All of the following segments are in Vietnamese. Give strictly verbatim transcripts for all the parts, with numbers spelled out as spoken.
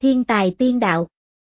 Thiên tài tiên đạo.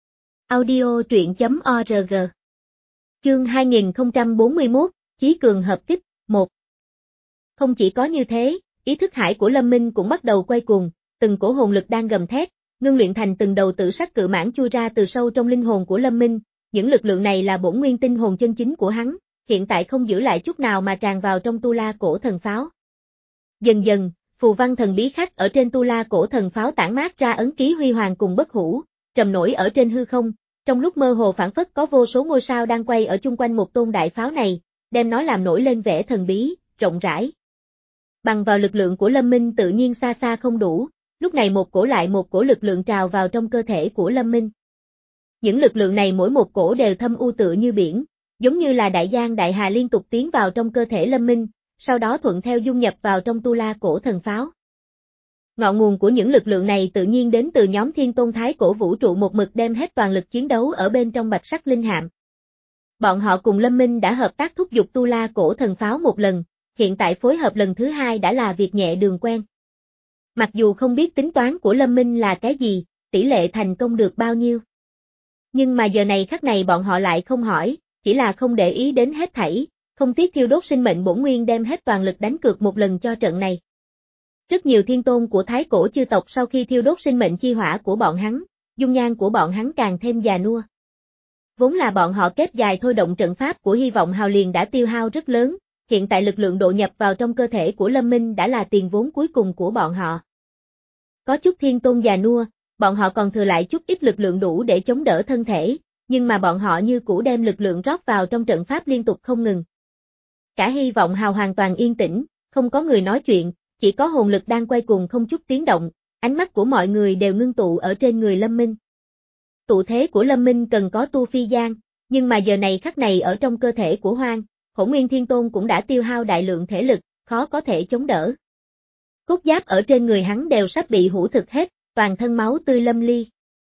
Audio truyện chấm org. Chương hai nghìn không trăm bốn mươi mốt, Chí cường hợp kích, một. Không chỉ có như thế, ý thức hải của Lâm Minh cũng bắt đầu quay cuồng, từng cổ hồn lực đang gầm thét, ngưng luyện thành từng đầu tử sắc cự mãng chui ra từ sâu trong linh hồn của Lâm Minh, những lực lượng này là bổn nguyên tinh hồn chân chính của hắn, hiện tại không giữ lại chút nào mà tràn vào trong tu la cổ thần pháo. Dần dần, phù văn thần bí khắc ở trên tu la cổ thần pháo tản mát ra ấn ký huy hoàng cùng bất hủ, trầm nổi ở trên hư không, trong lúc mơ hồ phảng phất có vô số ngôi sao đang quay ở chung quanh một tôn đại pháo này, đem nó làm nổi lên vẻ thần bí, rộng rãi. Bằng vào lực lượng của Lâm Minh tự nhiên xa xa không đủ, lúc này một cổ lại một cổ lực lượng trào vào trong cơ thể của Lâm Minh. Những lực lượng này mỗi một cổ đều thâm u tựa như biển, giống như là đại giang đại hà liên tục tiến vào trong cơ thể Lâm Minh, sau đó thuận theo dung nhập vào trong tu la cổ thần pháo. Ngọn nguồn của những lực lượng này tự nhiên đến từ nhóm Thiên Tôn Thái Cổ Vũ Trụ một mực đem hết toàn lực chiến đấu ở bên trong bạch sắc linh hạm. Bọn họ cùng Lâm Minh đã hợp tác thúc giục tu la cổ thần pháo một lần, hiện tại phối hợp lần thứ hai đã là việc nhẹ đường quen. Mặc dù không biết tính toán của Lâm Minh là cái gì, tỷ lệ thành công được bao nhiêu. Nhưng mà giờ này khắc này bọn họ lại không hỏi, chỉ là không để ý đến hết thảy, không tiếc thiêu đốt sinh mệnh bổn nguyên đem hết toàn lực đánh cược một lần cho trận này. Rất nhiều thiên tôn của Thái Cổ chư tộc sau khi thiêu đốt sinh mệnh chi hỏa của bọn hắn, dung nhan của bọn hắn càng thêm già nua. Vốn là bọn họ kết dài thôi động trận pháp của Hy vọng Hào liền đã tiêu hao rất lớn, hiện tại lực lượng độ nhập vào trong cơ thể của Lâm Minh đã là tiền vốn cuối cùng của bọn họ. Có chút thiên tôn già nua, bọn họ còn thừa lại chút ít lực lượng đủ để chống đỡ thân thể, nhưng mà bọn họ như cũ đem lực lượng rót vào trong trận pháp liên tục không ngừng. Cả Hy vọng Hào hoàn toàn yên tĩnh, không có người nói chuyện, chỉ có hồn lực đang quay cuồng không chút tiếng động, ánh mắt của mọi người đều ngưng tụ ở trên người Lâm Minh. Tụ thế của Lâm Minh cần có tu phi gian, nhưng mà giờ này khắc này ở trong cơ thể của Hoang, Hỗn Nguyên Thiên Tôn cũng đã tiêu hao đại lượng thể lực, khó có thể chống đỡ. Cốt giáp ở trên người hắn đều sắp bị hủ thực hết, toàn thân máu tươi lâm ly.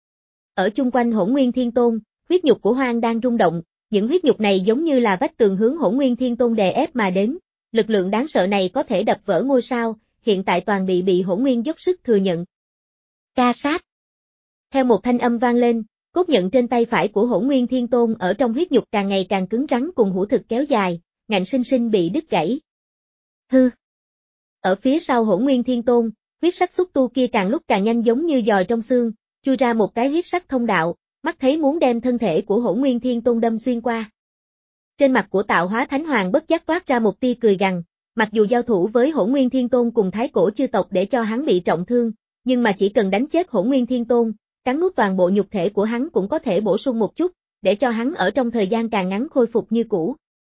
Ở chung quanh Hỗn Nguyên Thiên Tôn, huyết nhục của Hoang đang rung động, những huyết nhục này giống như là vách tường hướng Hỗn Nguyên Thiên Tôn đè ép mà đến, lực lượng đáng sợ này có thể đập vỡ ngôi sao, hiện tại toàn bị bị Hỗn Nguyên dốc sức thừa nhận. Ca sát. Theo một thanh âm vang lên, cốt nhận trên tay phải của Hỗn Nguyên Thiên Tôn ở trong huyết nhục càng ngày càng cứng rắn cùng hủ thực kéo dài, ngạnh sinh sinh bị đứt gãy. Hư. Ở phía sau Hỗn Nguyên Thiên Tôn, huyết sắc xúc tu kia càng lúc càng nhanh giống như giòi trong xương, chui ra một cái huyết sắc thông đạo, mắt thấy muốn đem thân thể của Hỗn Nguyên Thiên Tôn đâm xuyên qua. Trên mặt của Tạo Hóa Thánh Hoàng bất giác toát ra một tia cười gằn, mặc dù giao thủ với Hỗn Nguyên Thiên Tôn cùng Thái Cổ chư tộc để cho hắn bị trọng thương, nhưng mà chỉ cần đánh chết Hỗn Nguyên Thiên Tôn, cắn nuốt toàn bộ nhục thể của hắn cũng có thể bổ sung một chút, để cho hắn ở trong thời gian càng ngắn khôi phục như cũ.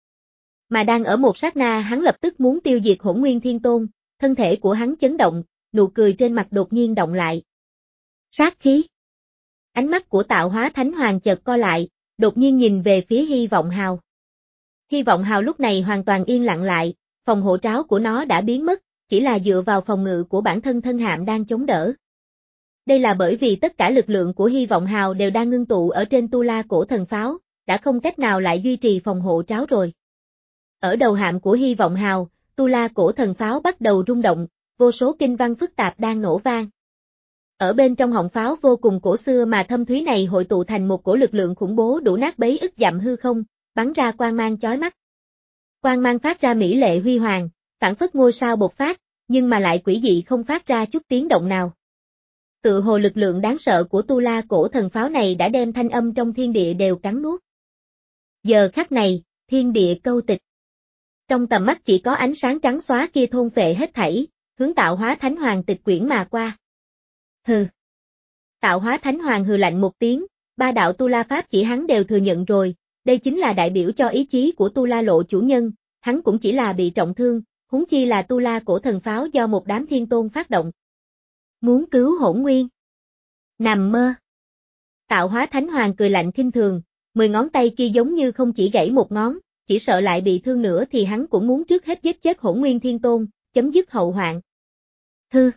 Mà đang ở một sát na hắn lập tức muốn tiêu diệt Hỗn Nguyên Thiên Tôn, thân thể của hắn chấn động, nụ cười trên mặt đột nhiên động lại. Sát khí. Ánh mắt của Tạo Hóa Thánh Hoàng chợt co lại, đột nhiên nhìn về phía Hy vọng Hào. Hy vọng Hào lúc này hoàn toàn yên lặng lại, phòng hộ tráo của nó đã biến mất, chỉ là dựa vào phòng ngự của bản thân thân hạm đang chống đỡ. Đây là bởi vì tất cả lực lượng của Hy vọng Hào đều đang ngưng tụ ở trên tu la cổ thần pháo, đã không cách nào lại duy trì phòng hộ tráo rồi. Ở đầu hạm của Hy vọng Hào, tu la cổ thần pháo bắt đầu rung động, vô số kinh văn phức tạp đang nổ vang. Ở bên trong họng pháo vô cùng cổ xưa mà thâm thúy này hội tụ thành một cổ lực lượng khủng bố đủ nát bấy ức dặm hư không, bắn ra quang mang chói mắt. Quang mang phát ra mỹ lệ huy hoàng, phảng phất ngôi sao bộc phát, nhưng mà lại quỷ dị không phát ra chút tiếng động nào. Tự hồ lực lượng đáng sợ của tu la cổ thần pháo này đã đem thanh âm trong thiên địa đều cắn nuốt. Giờ khắc này, thiên địa câu tịch. Trong tầm mắt chỉ có ánh sáng trắng xóa kia thôn phệ hết thảy, hướng Tạo Hóa Thánh Hoàng tịch quyển mà qua. Hừ. Tạo Hóa Thánh Hoàng hừ lạnh một tiếng, ba đạo tu la pháp chỉ hắn đều thừa nhận rồi, đây chính là đại biểu cho ý chí của tu la lộ chủ nhân, hắn cũng chỉ là bị trọng thương, huống chi là tu la cổ thần pháo do một đám thiên tôn phát động. Muốn cứu Hỗn Nguyên. Nằm mơ. Tạo Hóa Thánh Hoàng cười lạnh khinh thường, mười ngón tay kia giống như không chỉ gãy một ngón, chỉ sợ lại bị thương nữa thì hắn cũng muốn trước hết giết chết Hỗn Nguyên Thiên Tôn, chấm dứt hậu hoạn. Hư.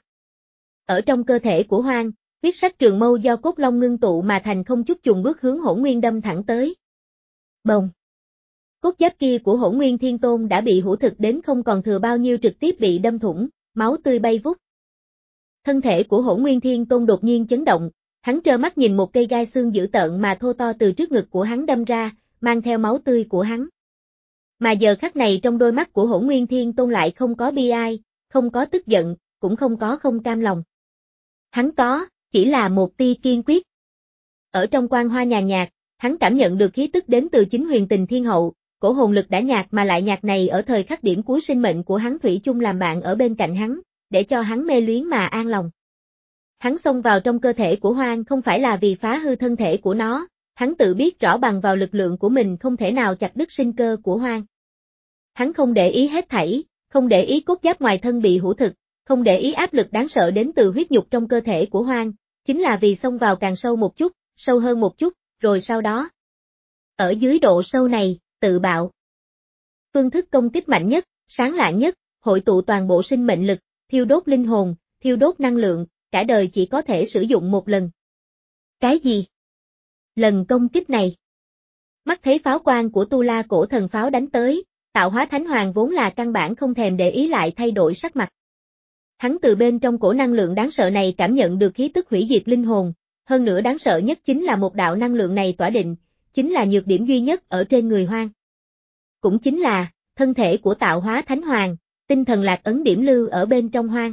Ở trong cơ thể của Hoang, huyết sắc trường mâu do cốt long ngưng tụ mà thành không chút chùng bước hướng Hỗn Nguyên đâm thẳng tới. Bồng. Cốt giáp kia của Hỗn Nguyên Thiên Tôn đã bị hủ thực đến không còn thừa bao nhiêu trực tiếp bị đâm thủng, máu tươi bay vút. Thân thể của Hỗn Nguyên Thiên Tôn đột nhiên chấn động, Hắn trơ mắt nhìn một cây gai xương dữ tợn mà thô to từ trước ngực của hắn đâm ra, mang theo máu tươi của hắn. Mà giờ khắc này trong đôi mắt của Hỗn Nguyên Thiên Tôn lại không có bi ai, không có tức giận, cũng không có không cam lòng. Hắn có, chỉ là một tia kiên quyết. Ở trong quang hoa nhàn nhạt, hắn cảm nhận được khí tức đến từ chính Huyền Tình Thiên Hậu, cổ hồn lực đã nhạt mà lại nhạt này ở thời khắc điểm cuối sinh mệnh của hắn thủy chung làm bạn ở bên cạnh hắn, để cho hắn mê luyến mà an lòng. Hắn xông vào trong cơ thể của Hoang không phải là vì phá hư thân thể của nó, hắn tự biết rõ bằng vào lực lượng của mình không thể nào chặt đứt sinh cơ của Hoang. Hắn không để ý hết thảy, không để ý cốt giáp ngoài thân bị hủ thực, không để ý áp lực đáng sợ đến từ huyết nhục trong cơ thể của Hoang, chính là vì xông vào càng sâu một chút, sâu hơn một chút, rồi sau đó. Ở dưới độ sâu này, tự bạo. Phương thức công kích mạnh nhất, sáng lạng nhất, hội tụ toàn bộ sinh mệnh lực, thiêu đốt linh hồn, thiêu đốt năng lượng, cả đời chỉ có thể sử dụng một lần. Cái gì? Lần công kích này. Mắt thấy pháo quang của Tu La cổ thần pháo đánh tới, Tạo Hóa Thánh Hoàng vốn là căn bản không thèm để ý lại thay đổi sắc mặt. Hắn từ bên trong cổ năng lượng đáng sợ này cảm nhận được khí tức hủy diệt linh hồn, hơn nữa đáng sợ nhất chính là một đạo năng lượng này tỏa định, chính là nhược điểm duy nhất ở trên người Hoang. Cũng chính là, thân thể của Tạo Hóa Thánh Hoàng, tinh thần lạc ấn điểm lưu ở bên trong Hoang.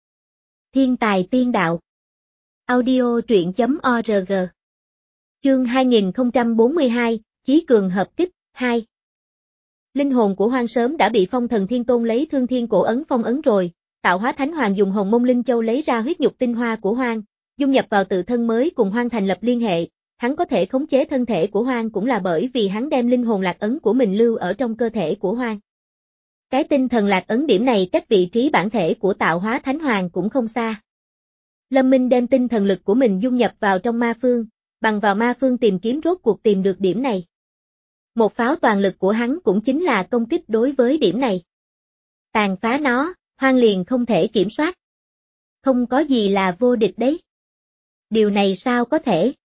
Thiên tài tiên đạo. Audio truyện chấm org. Chương hai nghìn không trăm bốn mươi hai, Chí Cường hợp kích, hai. Linh hồn của Hoang sớm đã bị Phong Thần Thiên Tôn lấy Thương Thiên cổ ấn phong ấn rồi, Tạo Hóa Thánh Hoàng dùng Hồng Mông Linh Châu lấy ra huyết nhục tinh hoa của Hoang, dung nhập vào tự thân mới cùng Hoang thành lập liên hệ, hắn có thể khống chế thân thể của Hoang cũng là bởi vì hắn đem linh hồn lạc ấn của mình lưu ở trong cơ thể của Hoang. Cái tinh thần lạc ấn điểm này cách vị trí bản thể của Tạo Hóa Thánh Hoàng cũng không xa. Lâm Minh đem tinh thần lực của mình dung nhập vào trong ma phương, bằng vào ma phương tìm kiếm rốt cuộc tìm được điểm này. Một pháo toàn lực của hắn cũng chính là công kích đối với điểm này. Tàn phá nó, Hoang liền không thể kiểm soát. Không có gì là vô địch đấy. Điều này sao có thể?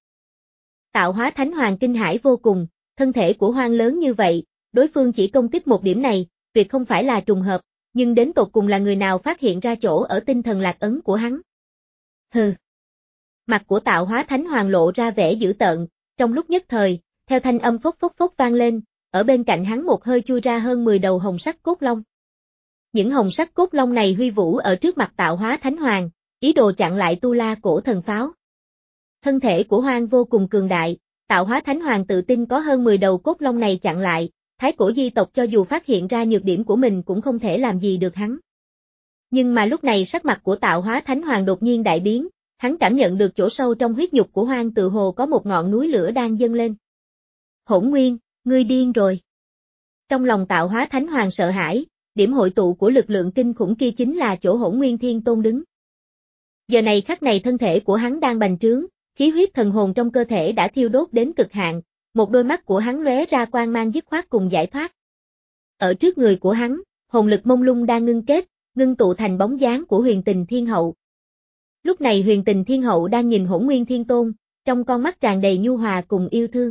Tạo Hóa Thánh Hoàng kinh hãi vô cùng, thân thể của Hoang lớn như vậy, đối phương chỉ công kích một điểm này, việc không phải là trùng hợp, nhưng đến tột cùng là người nào phát hiện ra chỗ ở tinh thần lạc ấn của hắn. Hừ. Mặt của Tạo Hóa Thánh Hoàng lộ ra vẻ dữ tợn, trong lúc nhất thời, theo thanh âm phốc phốc phốc vang lên, ở bên cạnh hắn một hơi chui ra hơn mười đầu hồng sắc cốt long. Những hồng sắc cốt long này huy vũ ở trước mặt Tạo Hóa Thánh Hoàng, ý đồ chặn lại Tu La cổ thần pháo. Thân thể của Hoang vô cùng cường đại, Tạo Hóa Thánh Hoàng tự tin có hơn mười đầu cốt long này chặn lại, Thái cổ di tộc cho dù phát hiện ra nhược điểm của mình cũng không thể làm gì được hắn. Nhưng mà lúc này sắc mặt của Tạo Hóa Thánh Hoàng đột nhiên đại biến, hắn cảm nhận được chỗ sâu trong huyết nhục của Hoang tự hồ có một ngọn núi lửa đang dâng lên. Hỗn Nguyên, ngươi điên rồi. Trong lòng Tạo Hóa Thánh Hoàng sợ hãi, điểm hội tụ của lực lượng kinh khủng kia chính là chỗ Hỗn Nguyên Thiên Tôn đứng. Giờ này khắc này thân thể của hắn đang bành trướng, khí huyết thần hồn trong cơ thể đã thiêu đốt đến cực hạn, một đôi mắt của hắn lóe ra quang mang dứt khoát cùng giải thoát. Ở trước người của hắn, hồn lực mông lung đang ngưng kết, ngưng tụ thành bóng dáng của Huyền Tình Thiên Hậu. Lúc này Huyền Tình Thiên Hậu đang nhìn Hỗn Nguyên Thiên Tôn, trong con mắt tràn đầy nhu hòa cùng yêu thương.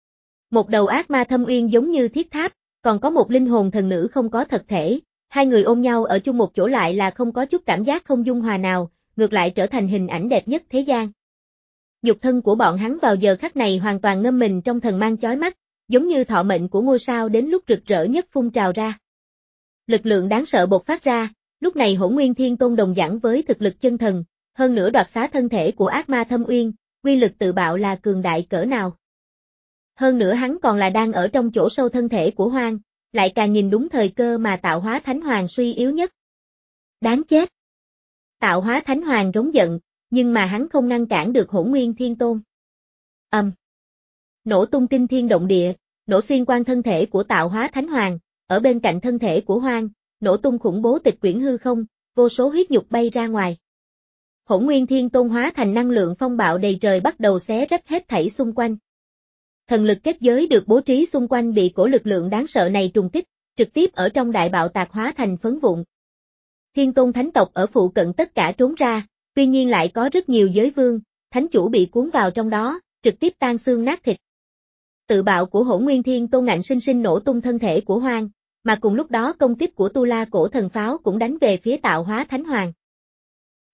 Một đầu ác ma thâm uyên giống như thiết tháp, còn có một linh hồn thần nữ không có thật thể, hai người ôm nhau ở chung một chỗ lại là không có chút cảm giác không dung hòa nào, ngược lại trở thành hình ảnh đẹp nhất thế gian. Nhục thân của bọn hắn vào giờ khắc này hoàn toàn ngâm mình trong thần mang chói mắt, giống như thọ mệnh của ngôi sao đến lúc rực rỡ nhất phun trào ra. Lực lượng đáng sợ bộc phát ra, lúc này Hỗn Nguyên Thiên Tôn đồng đẳng với thực lực chân thần, hơn nữa đoạt xá thân thể của ác ma thâm uyên, quy lực tự bạo là cường đại cỡ nào. Hơn nữa hắn còn là đang ở trong chỗ sâu thân thể của Hoang, lại càng nhìn đúng thời cơ mà Tạo Hóa Thánh Hoàng suy yếu nhất. Đáng chết! Tạo Hóa Thánh Hoàng rống giận, nhưng mà hắn không ngăn cản được Hỗn Nguyên Thiên Tôn. Âm! Nổ tung kinh thiên động địa, nổ xuyên qua thân thể của Tạo Hóa Thánh Hoàng, ở bên cạnh thân thể của Hoang, nổ tung khủng bố tịch quyển hư không, vô số huyết nhục bay ra ngoài. Hỗn Nguyên Thiên Tôn hóa thành năng lượng phong bạo đầy trời bắt đầu xé rách hết thảy xung quanh. Thần lực kết giới được bố trí xung quanh bị cổ lực lượng đáng sợ này trùng kích, trực tiếp ở trong đại bạo tạc hóa thành phấn vụn. Thiên Tôn Thánh tộc ở phụ cận tất cả trốn ra, tuy nhiên lại có rất nhiều giới vương, thánh chủ bị cuốn vào trong đó, trực tiếp tan xương nát thịt. Tự bạo của Hỗn Nguyên Thiên Tôn ngạnh sinh sinh nổ tung thân thể của Hoang, mà cùng lúc đó công kích của Tu La cổ thần pháo cũng đánh về phía Tạo Hóa Thánh Hoàng.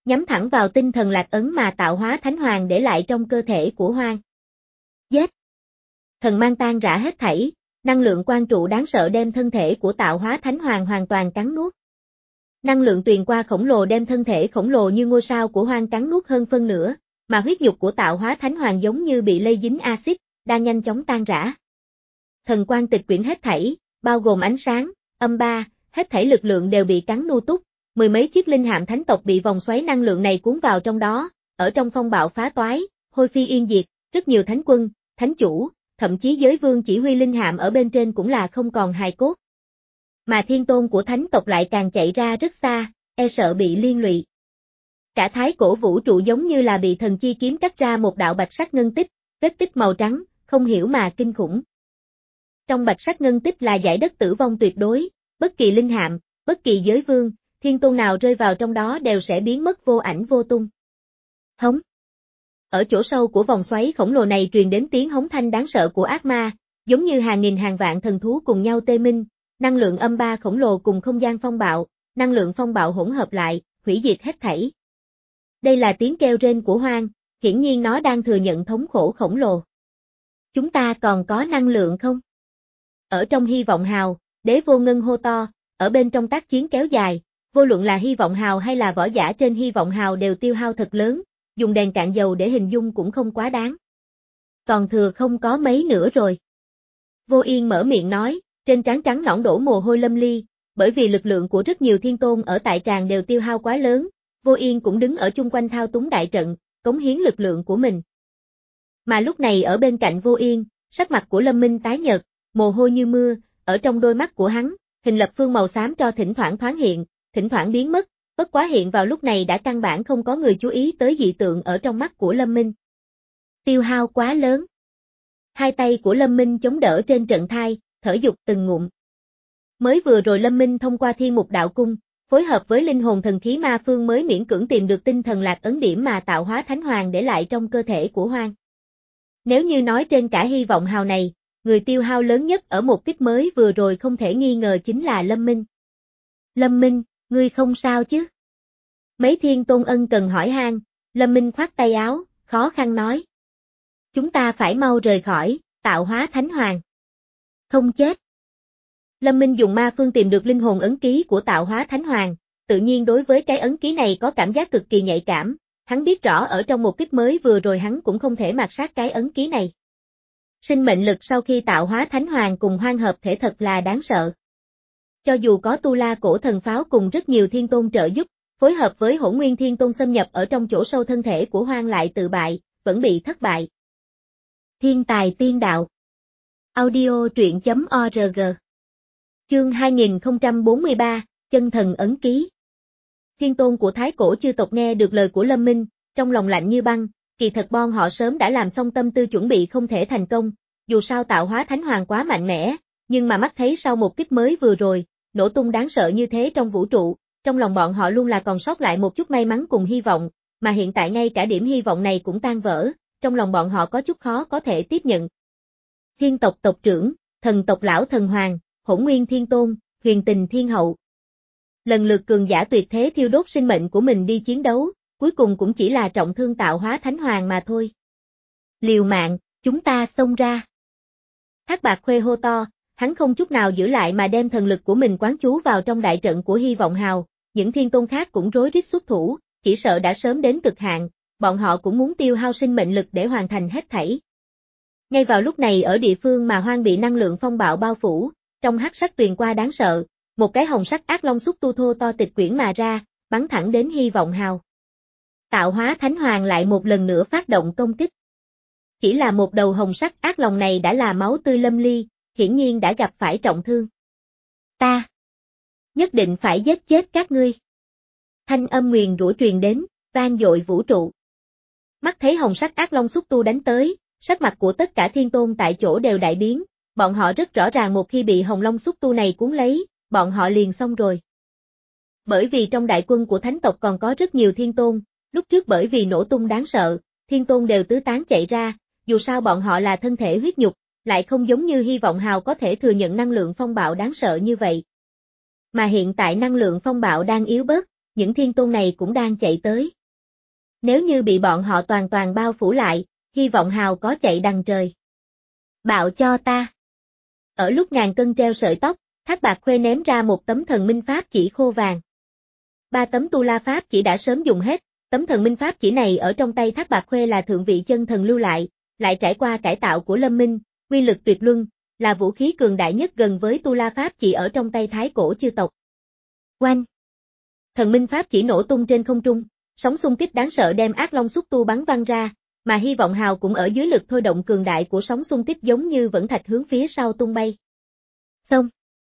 nhắm thẳng vào tinh thần lạc ấn mà tạo hóa thánh hoàng để lại trong cơ thể của Hoang. Giết! Thần mang tan rã hết thảy, năng lượng quang trụ đáng sợ đem thân thể của tạo hóa thánh hoàng hoàn toàn cắn nuốt. Năng lượng tuyền qua khổng lồ đem thân thể khổng lồ như ngôi sao của Hoang cắn nuốt hơn phân nửa, mà huyết nhục của tạo hóa thánh hoàng giống như bị lây dính axit, đang nhanh chóng tan rã. Thần quang tịch quyển hết thảy, bao gồm ánh sáng, âm ba, hết thảy lực lượng đều bị cắn nu túc, mười mấy chiếc linh hạm thánh tộc bị vòng xoáy năng lượng này cuốn vào trong đó, ở trong phong bạo phá toái, hôi phi yên diệt, rất nhiều thánh quân, thánh chủ, thậm chí giới vương chỉ huy linh hạm ở bên trên cũng là không còn hài cốt. Mà thiên tôn của thánh tộc lại càng chạy ra rất xa, e sợ bị liên lụy. Cả thái cổ vũ trụ giống như là bị thần chi kiếm cắt ra một đạo bạch sắc ngân tích, vết tích màu trắng, không hiểu mà kinh khủng. Trong bạch sắc ngân tích là dải đất tử vong tuyệt đối, bất kỳ linh hạm, bất kỳ giới vương, thiên tôn nào rơi vào trong đó đều sẽ biến mất vô ảnh vô tung. Hống. Ở chỗ sâu của vòng xoáy khổng lồ này truyền đến tiếng hống thanh đáng sợ của ác ma, giống như hàng nghìn hàng vạn thần thú cùng nhau tê minh, năng lượng âm ba khổng lồ cùng không gian phong bạo, năng lượng phong bạo hỗn hợp lại, hủy diệt hết thảy. Đây là tiếng kêu rên của Hoang, hiển nhiên nó đang thừa nhận thống khổ khổng lồ. Chúng ta còn có năng lượng không? Ở trong hy vọng hào, đế vô ngân hô to, ở bên trong tác chiến kéo dài, vô luận là hy vọng hào hay là võ giả trên hy vọng hào đều tiêu hao thật lớn, dùng đèn cạn dầu để hình dung cũng không quá đáng. Còn thừa không có mấy nữa rồi. Vô Yên mở miệng nói, trên trán trắng nõn đổ mồ hôi lâm ly, bởi vì lực lượng của rất nhiều thiên tôn ở tại tràng đều tiêu hao quá lớn, Vô Yên cũng đứng ở chung quanh thao túng đại trận, cống hiến lực lượng của mình. Mà lúc này ở bên cạnh Vô Yên, sắc mặt của Lâm Minh tái nhợt, mồ hôi như mưa, ở trong đôi mắt của hắn, hình lập phương màu xám cho thỉnh thoảng thoáng hiện, thỉnh thoảng biến mất, bất quá hiện vào lúc này đã căn bản không có người chú ý tới dị tượng ở trong mắt của Lâm Minh. Tiêu hao quá lớn. Hai tay của Lâm Minh chống đỡ trên trận thai, thở dục từng ngụm. Mới vừa rồi Lâm Minh thông qua thiên mục đạo cung, phối hợp với linh hồn thần khí ma phương mới miễn cưỡng tìm được tinh thần lạc ấn điểm mà tạo hóa thánh hoàng để lại trong cơ thể của Hoang. Nếu như nói trên cả hy vọng hào này, người tiêu hao lớn nhất ở một kích mới vừa rồi không thể nghi ngờ chính là Lâm Minh. Lâm Minh, ngươi không sao chứ? Mấy thiên tôn ân cần hỏi han, Lâm Minh khoát tay áo, khó khăn nói. Chúng ta phải mau rời khỏi, tạo hóa thánh hoàng. Không chết. Lâm Minh dùng ma phương tìm được linh hồn ấn ký của tạo hóa thánh hoàng, tự nhiên đối với cái ấn ký này có cảm giác cực kỳ nhạy cảm, hắn biết rõ ở trong một kích mới vừa rồi hắn cũng không thể mạt sát cái ấn ký này. Sinh mệnh lực sau khi tạo hóa thánh hoàng cùng Hoang hợp thể thật là đáng sợ. Cho dù có Tu La cổ thần pháo cùng rất nhiều thiên tôn trợ giúp, phối hợp với Hỗn Nguyên Thiên Tôn xâm nhập ở trong chỗ sâu thân thể của Hoang lại tự bại, vẫn bị thất bại. Thiên tài tiên đạo. Audio truyện chấm org. Chương hai nghìn không trăm bốn mươi ba, chân thần ấn ký. Thiên tôn của Thái cổ chư tộc nghe được lời của Lâm Minh, trong lòng lạnh như băng, kỳ thật bon họ sớm đã làm xong tâm tư chuẩn bị không thể thành công, dù sao tạo hóa thánh hoàng quá mạnh mẽ, nhưng mà mắt thấy sau một kích mới vừa rồi, nổ tung đáng sợ như thế trong vũ trụ, trong lòng bọn họ luôn là còn sót lại một chút may mắn cùng hy vọng, mà hiện tại ngay cả điểm hy vọng này cũng tan vỡ, trong lòng bọn họ có chút khó có thể tiếp nhận. Thiên tộc tộc trưởng, thần tộc lão thần hoàng, Hỗn Nguyên Thiên Tôn, Huyền Tình Thiên Hậu. Lần lượt cường giả tuyệt thế thiêu đốt sinh mệnh của mình đi chiến đấu, cuối cùng cũng chỉ là trọng thương tạo hóa thánh hoàng mà thôi. Liều mạng, chúng ta xông ra. Thác Bạc Khuê hô to, hắn không chút nào giữ lại mà đem thần lực của mình quán chú vào trong đại trận của hy vọng hào, những thiên tôn khác cũng rối rít xuất thủ, chỉ sợ đã sớm đến cực hạn, bọn họ cũng muốn tiêu hao sinh mệnh lực để hoàn thành hết thảy. Ngay vào lúc này ở địa phương mà Hoang bị năng lượng phong bạo bao phủ, trong hắc sắc tuyền qua đáng sợ, một cái hồng sắc ác long xúc tu thô to tịch quyển mà ra, bắn thẳng đến hy vọng hào. Tạo hóa thánh hoàng lại một lần nữa phát động công kích. Chỉ là một đầu hồng sắc ác long này đã là máu tươi lâm ly, hiển nhiên đã gặp phải trọng thương. Ta nhất định phải giết chết các ngươi. Thanh âm nguyền rủa truyền đến, vang dội vũ trụ. Mắt thấy hồng sắc ác long xúc tu đánh tới, sắc mặt của tất cả thiên tôn tại chỗ đều đại biến, bọn họ rất rõ ràng một khi bị hồng long xúc tu này cuốn lấy, bọn họ liền xong rồi. Bởi vì trong đại quân của thánh tộc còn có rất nhiều thiên tôn, lúc trước bởi vì nổ tung đáng sợ, thiên tôn đều tứ tán chạy ra, dù sao bọn họ là thân thể huyết nhục, lại không giống như hy vọng hào có thể thừa nhận năng lượng phong bạo đáng sợ như vậy. Mà hiện tại năng lượng phong bạo đang yếu bớt, những thiên tôn này cũng đang chạy tới. Nếu như bị bọn họ toàn toàn bao phủ lại, hy vọng hào có chạy đằng trời. Bạo cho ta. Ở lúc ngàn cân treo sợi tóc, Thác Bạt Khuê ném ra một tấm thần minh pháp chỉ khô vàng. Ba tấm tu la pháp chỉ đã sớm dùng hết, tấm thần minh pháp chỉ này ở trong tay Thác Bạt Khuê là thượng vị chân thần lưu lại, lại trải qua cải tạo của Lâm Minh, uy lực tuyệt luân, là vũ khí cường đại nhất gần với tu la pháp chỉ ở trong tay thái cổ chư tộc. Oanh! Thần minh pháp chỉ nổ tung trên không trung, sóng xung kích đáng sợ đem ác long xúc tu bắn văng ra, mà hy vọng hào cũng ở dưới lực thôi động cường đại của sóng xung kích giống như vẫn thạch hướng phía sau tung bay. Xong!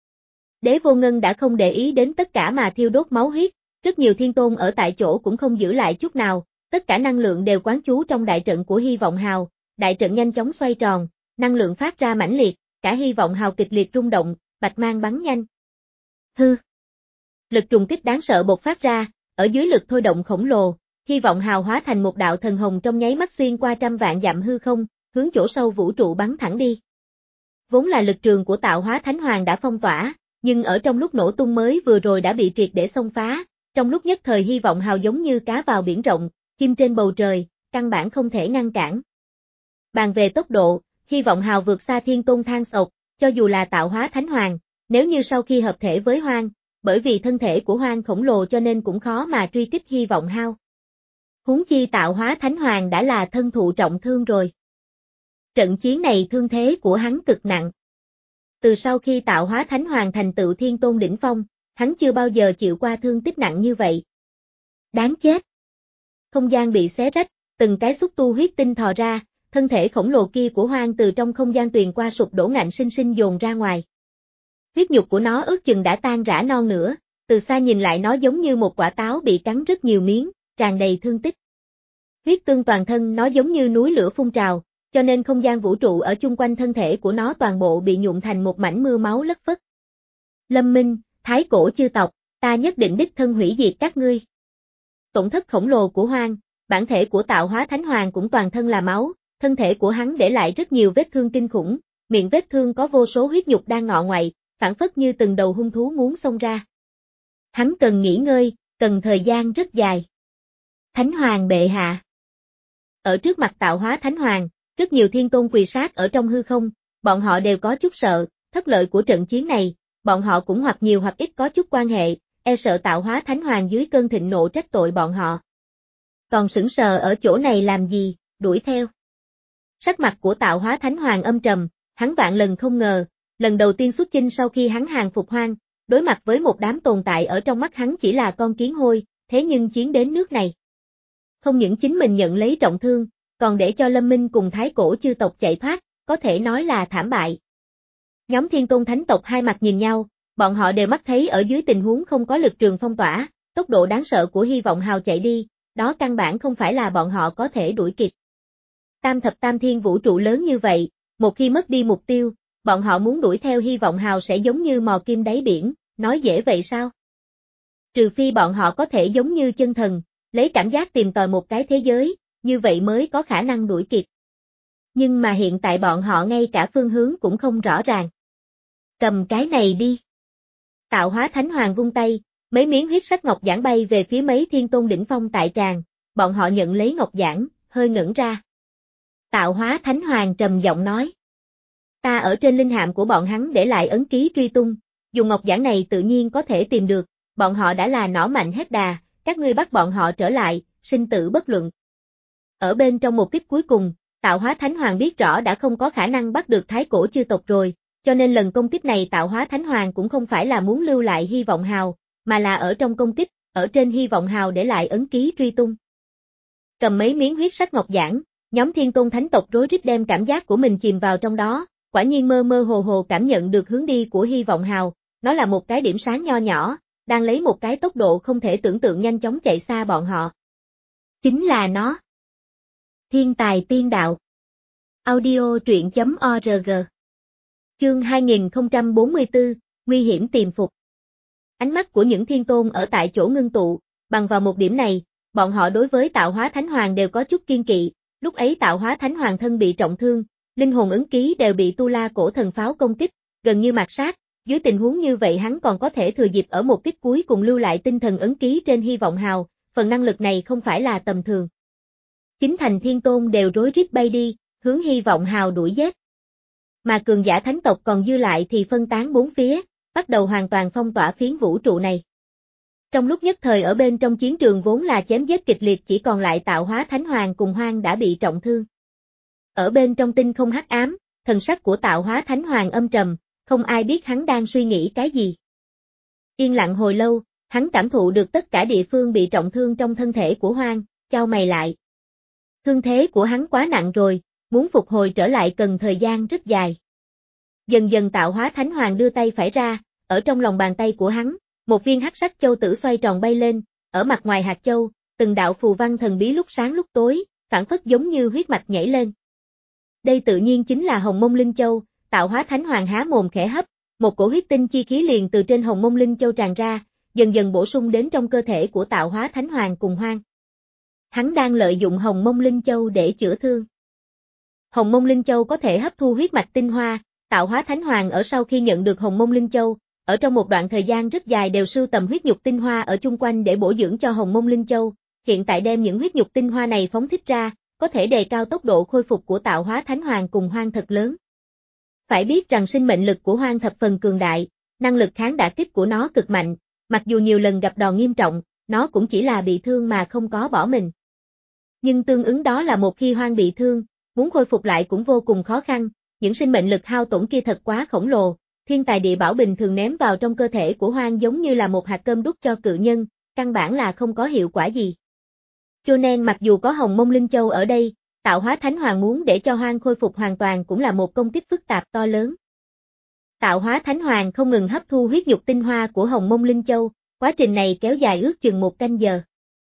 Đế Vô Ngân đã không để ý đến tất cả mà thiêu đốt máu huyết, rất nhiều thiên tôn ở tại chỗ cũng không giữ lại chút nào, tất cả năng lượng đều quán trú trong đại trận của hy vọng hào, đại trận nhanh chóng xoay tròn, năng lượng phát ra mãnh liệt, cả hy vọng hào kịch liệt rung động, bạch mang bắn nhanh. Hư! Lực trùng kích đáng sợ bộc phát ra, ở dưới lực thôi động khổng lồ, hy vọng hào hóa thành một đạo thần hồng trong nháy mắt xuyên qua trăm vạn dặm hư không, hướng chỗ sâu vũ trụ bắn thẳng đi. Vốn là lực trường của tạo hóa thánh hoàng đã phong tỏa, nhưng ở trong lúc nổ tung mới vừa rồi đã bị triệt để xông phá, trong lúc nhất thời hy vọng hào giống như cá vào biển rộng, chim trên bầu trời, căn bản không thể ngăn cản. Bàn về tốc độ, hy vọng hào vượt xa thiên tôn thang sộc, cho dù là tạo hóa thánh hoàng, nếu như sau khi hợp thể với hoang, bởi vì thân thể của hoang khổng lồ cho nên cũng khó mà truy kích hy vọng hao. Huống chi tạo hóa thánh hoàng đã là thân thụ trọng thương rồi. Trận chiến này thương thế của hắn cực nặng. Từ sau khi tạo hóa thánh hoàng thành tựu thiên tôn đỉnh phong, hắn chưa bao giờ chịu qua thương tích nặng như vậy. Đáng chết. Không gian bị xé rách, từng cái xúc tu huyết tinh thò ra, thân thể khổng lồ kia của hoang từ trong không gian tuyền qua sụp đổ ngạnh sinh sinh dồn ra ngoài. Huyết nhục của nó ước chừng đã tan rã non nữa, từ xa nhìn lại nó giống như một quả táo bị cắn rất nhiều miếng, tràn đầy thương tích. Huyết tương toàn thân nó giống như núi lửa phun trào, cho nên không gian vũ trụ ở chung quanh thân thể của nó toàn bộ bị nhuộm thành một mảnh mưa máu lất phất. Lâm Minh, thái cổ chư tộc, ta nhất định đích thân hủy diệt các ngươi. Tổn thất khổng lồ của hoang, bản thể của tạo hóa thánh hoàng cũng toàn thân là máu, thân thể của hắn để lại rất nhiều vết thương kinh khủng, miệng vết thương có vô số huyết nhục đang ngọ ngoại, phản phất như từng đầu hung thú muốn xông ra. Hắn cần nghỉ ngơi, cần thời gian rất dài. Thánh hoàng bệ hạ. Ở trước mặt tạo hóa thánh hoàng, rất nhiều thiên tôn quỳ sát ở trong hư không, bọn họ đều có chút sợ, thất lợi của trận chiến này, bọn họ cũng hoặc nhiều hoặc ít có chút quan hệ, e sợ tạo hóa thánh hoàng dưới cơn thịnh nộ trách tội bọn họ. Còn sững sờ ở chỗ này làm gì, đuổi theo. Sắc mặt của tạo hóa thánh hoàng âm trầm, hắn vạn lần không ngờ, lần đầu tiên xuất chinh sau khi hắn hàng phục hoang, đối mặt với một đám tồn tại ở trong mắt hắn chỉ là con kiến hôi, thế nhưng chiến đến nước này. Không những chính mình nhận lấy trọng thương, còn để cho Lâm Minh cùng thái cổ chư tộc chạy thoát, có thể nói là thảm bại. Nhóm thiên tôn thánh tộc hai mặt nhìn nhau, bọn họ đều mắt thấy ở dưới tình huống không có lực trường phong tỏa, tốc độ đáng sợ của hy vọng hào chạy đi, đó căn bản không phải là bọn họ có thể đuổi kịp. Tam thập tam thiên vũ trụ lớn như vậy, một khi mất đi mục tiêu, bọn họ muốn đuổi theo hy vọng hào sẽ giống như mò kim đáy biển, nói dễ vậy sao? Trừ phi bọn họ có thể giống như chân thần, lấy cảm giác tìm tòi một cái thế giới, như vậy mới có khả năng đuổi kịp. Nhưng mà hiện tại bọn họ ngay cả phương hướng cũng không rõ ràng. Cầm cái này đi. Tạo hóa thánh hoàng vung tay, mấy miếng huyết sắc ngọc giản bay về phía mấy thiên tôn đỉnh phong tại tràng, bọn họ nhận lấy ngọc giản, hơi ngẩn ra. Tạo hóa thánh hoàng trầm giọng nói. Ta ở trên linh hạm của bọn hắn để lại ấn ký truy tung, dùng ngọc giản này tự nhiên có thể tìm được, bọn họ đã là nỏ mạnh hết đà, các ngươi bắt bọn họ trở lại, sinh tử bất luận. Ở bên trong một kích cuối cùng, tạo hóa thánh hoàng biết rõ đã không có khả năng bắt được thái cổ chư tộc rồi, cho nên lần công kích này tạo hóa thánh hoàng cũng không phải là muốn lưu lại hy vọng hào, mà là ở trong công kích, ở trên hy vọng hào để lại ấn ký truy tung. Cầm mấy miếng huyết sắc ngọc giản, nhóm thiên tôn thánh tộc rối rít đem cảm giác của mình chìm vào trong đó, quả nhiên mơ mơ hồ hồ cảm nhận được hướng đi của hy vọng hào, nó là một cái điểm sáng nho nhỏ, đang lấy một cái tốc độ không thể tưởng tượng nhanh chóng chạy xa bọn họ. Chính là nó. Thiên tài tiên đạo. Audio truyện chấm org. Chương hai nghìn không trăm bốn mươi tư, nguy hiểm tiềm phục. Ánh mắt của những thiên tôn ở tại chỗ ngưng tụ, bằng vào một điểm này, bọn họ đối với tạo hóa thánh hoàng đều có chút kiên kỵ, lúc ấy tạo hóa thánh hoàng thân bị trọng thương, linh hồn ấn ký đều bị tu la cổ thần pháo công kích, gần như mạt sát, dưới tình huống như vậy hắn còn có thể thừa dịp ở một kích cuối cùng lưu lại tinh thần ấn ký trên hy vọng hào, phần năng lực này không phải là tầm thường. Chính thành thiên tôn đều rối rít bay đi, hướng hy vọng hào đuổi giết. Mà cường giả thánh tộc còn dư lại thì phân tán bốn phía, bắt đầu hoàn toàn phong tỏa phiến vũ trụ này. Trong lúc nhất thời ở bên trong chiến trường vốn là chém giết kịch liệt chỉ còn lại Tạo Hóa Thánh Hoàng cùng Hoang đã bị trọng thương. Ở bên trong tinh không hắc ám, thần sắc của Tạo Hóa Thánh Hoàng âm trầm, không ai biết hắn đang suy nghĩ cái gì. Yên lặng hồi lâu, hắn cảm thụ được tất cả địa phương bị trọng thương trong thân thể của Hoang, chau mày lại. Thương thế của hắn quá nặng rồi, muốn phục hồi trở lại cần thời gian rất dài. Dần dần Tạo Hóa Thánh Hoàng đưa tay phải ra, ở trong lòng bàn tay của hắn, một viên hắc sắc châu tử xoay tròn bay lên, ở mặt ngoài hạt châu, từng đạo phù văn thần bí lúc sáng lúc tối, phản phất giống như huyết mạch nhảy lên. Đây tự nhiên chính là Hồng Mông Linh Châu. Tạo Hóa Thánh Hoàng há mồm khẽ hấp, một cổ huyết tinh chi khí liền từ trên Hồng Mông Linh Châu tràn ra, dần dần bổ sung đến trong cơ thể của Tạo Hóa Thánh Hoàng cùng Hoang. Hắn đang lợi dụng Hồng Mông Linh Châu để chữa thương. Hồng Mông Linh Châu có thể hấp thu huyết mạch tinh hoa, Tạo Hóa Thánh Hoàng ở sau khi nhận được Hồng Mông Linh Châu, ở trong một đoạn thời gian rất dài đều sưu tầm huyết nhục tinh hoa ở chung quanh để bổ dưỡng cho Hồng Mông Linh Châu, hiện tại đem những huyết nhục tinh hoa này phóng thích ra, có thể đề cao tốc độ khôi phục của Tạo Hóa Thánh Hoàng cùng Hoang thật lớn. Phải biết rằng sinh mệnh lực của Hoang thập phần cường đại, năng lực kháng đả kích của nó cực mạnh, mặc dù nhiều lần gặp đòn nghiêm trọng, nó cũng chỉ là bị thương mà không có bỏ mình. Nhưng tương ứng đó là một khi Hoang bị thương, muốn khôi phục lại cũng vô cùng khó khăn, những sinh mệnh lực hao tổn kia thật quá khổng lồ, thiên tài địa bảo bình thường ném vào trong cơ thể của Hoang giống như là một hạt cơm đút cho cự nhân, căn bản là không có hiệu quả gì. Cho nên mặc dù có Hồng Mông Linh Châu ở đây, Tạo Hóa Thánh Hoàng muốn để cho Hoang khôi phục hoàn toàn cũng là một công kích phức tạp to lớn. Tạo Hóa Thánh Hoàng không ngừng hấp thu huyết nhục tinh hoa của Hồng Mông Linh Châu, quá trình này kéo dài ước chừng một canh giờ.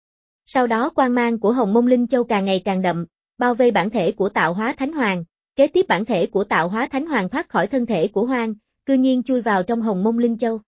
Sau đó quang mang của Hồng Mông Linh Châu càng ngày càng đậm, bao vây bản thể của Tạo Hóa Thánh Hoàng, kế tiếp bản thể của Tạo Hóa Thánh Hoàng thoát khỏi thân thể của Hoang, cư nhiên chui vào trong Hồng Mông Linh Châu.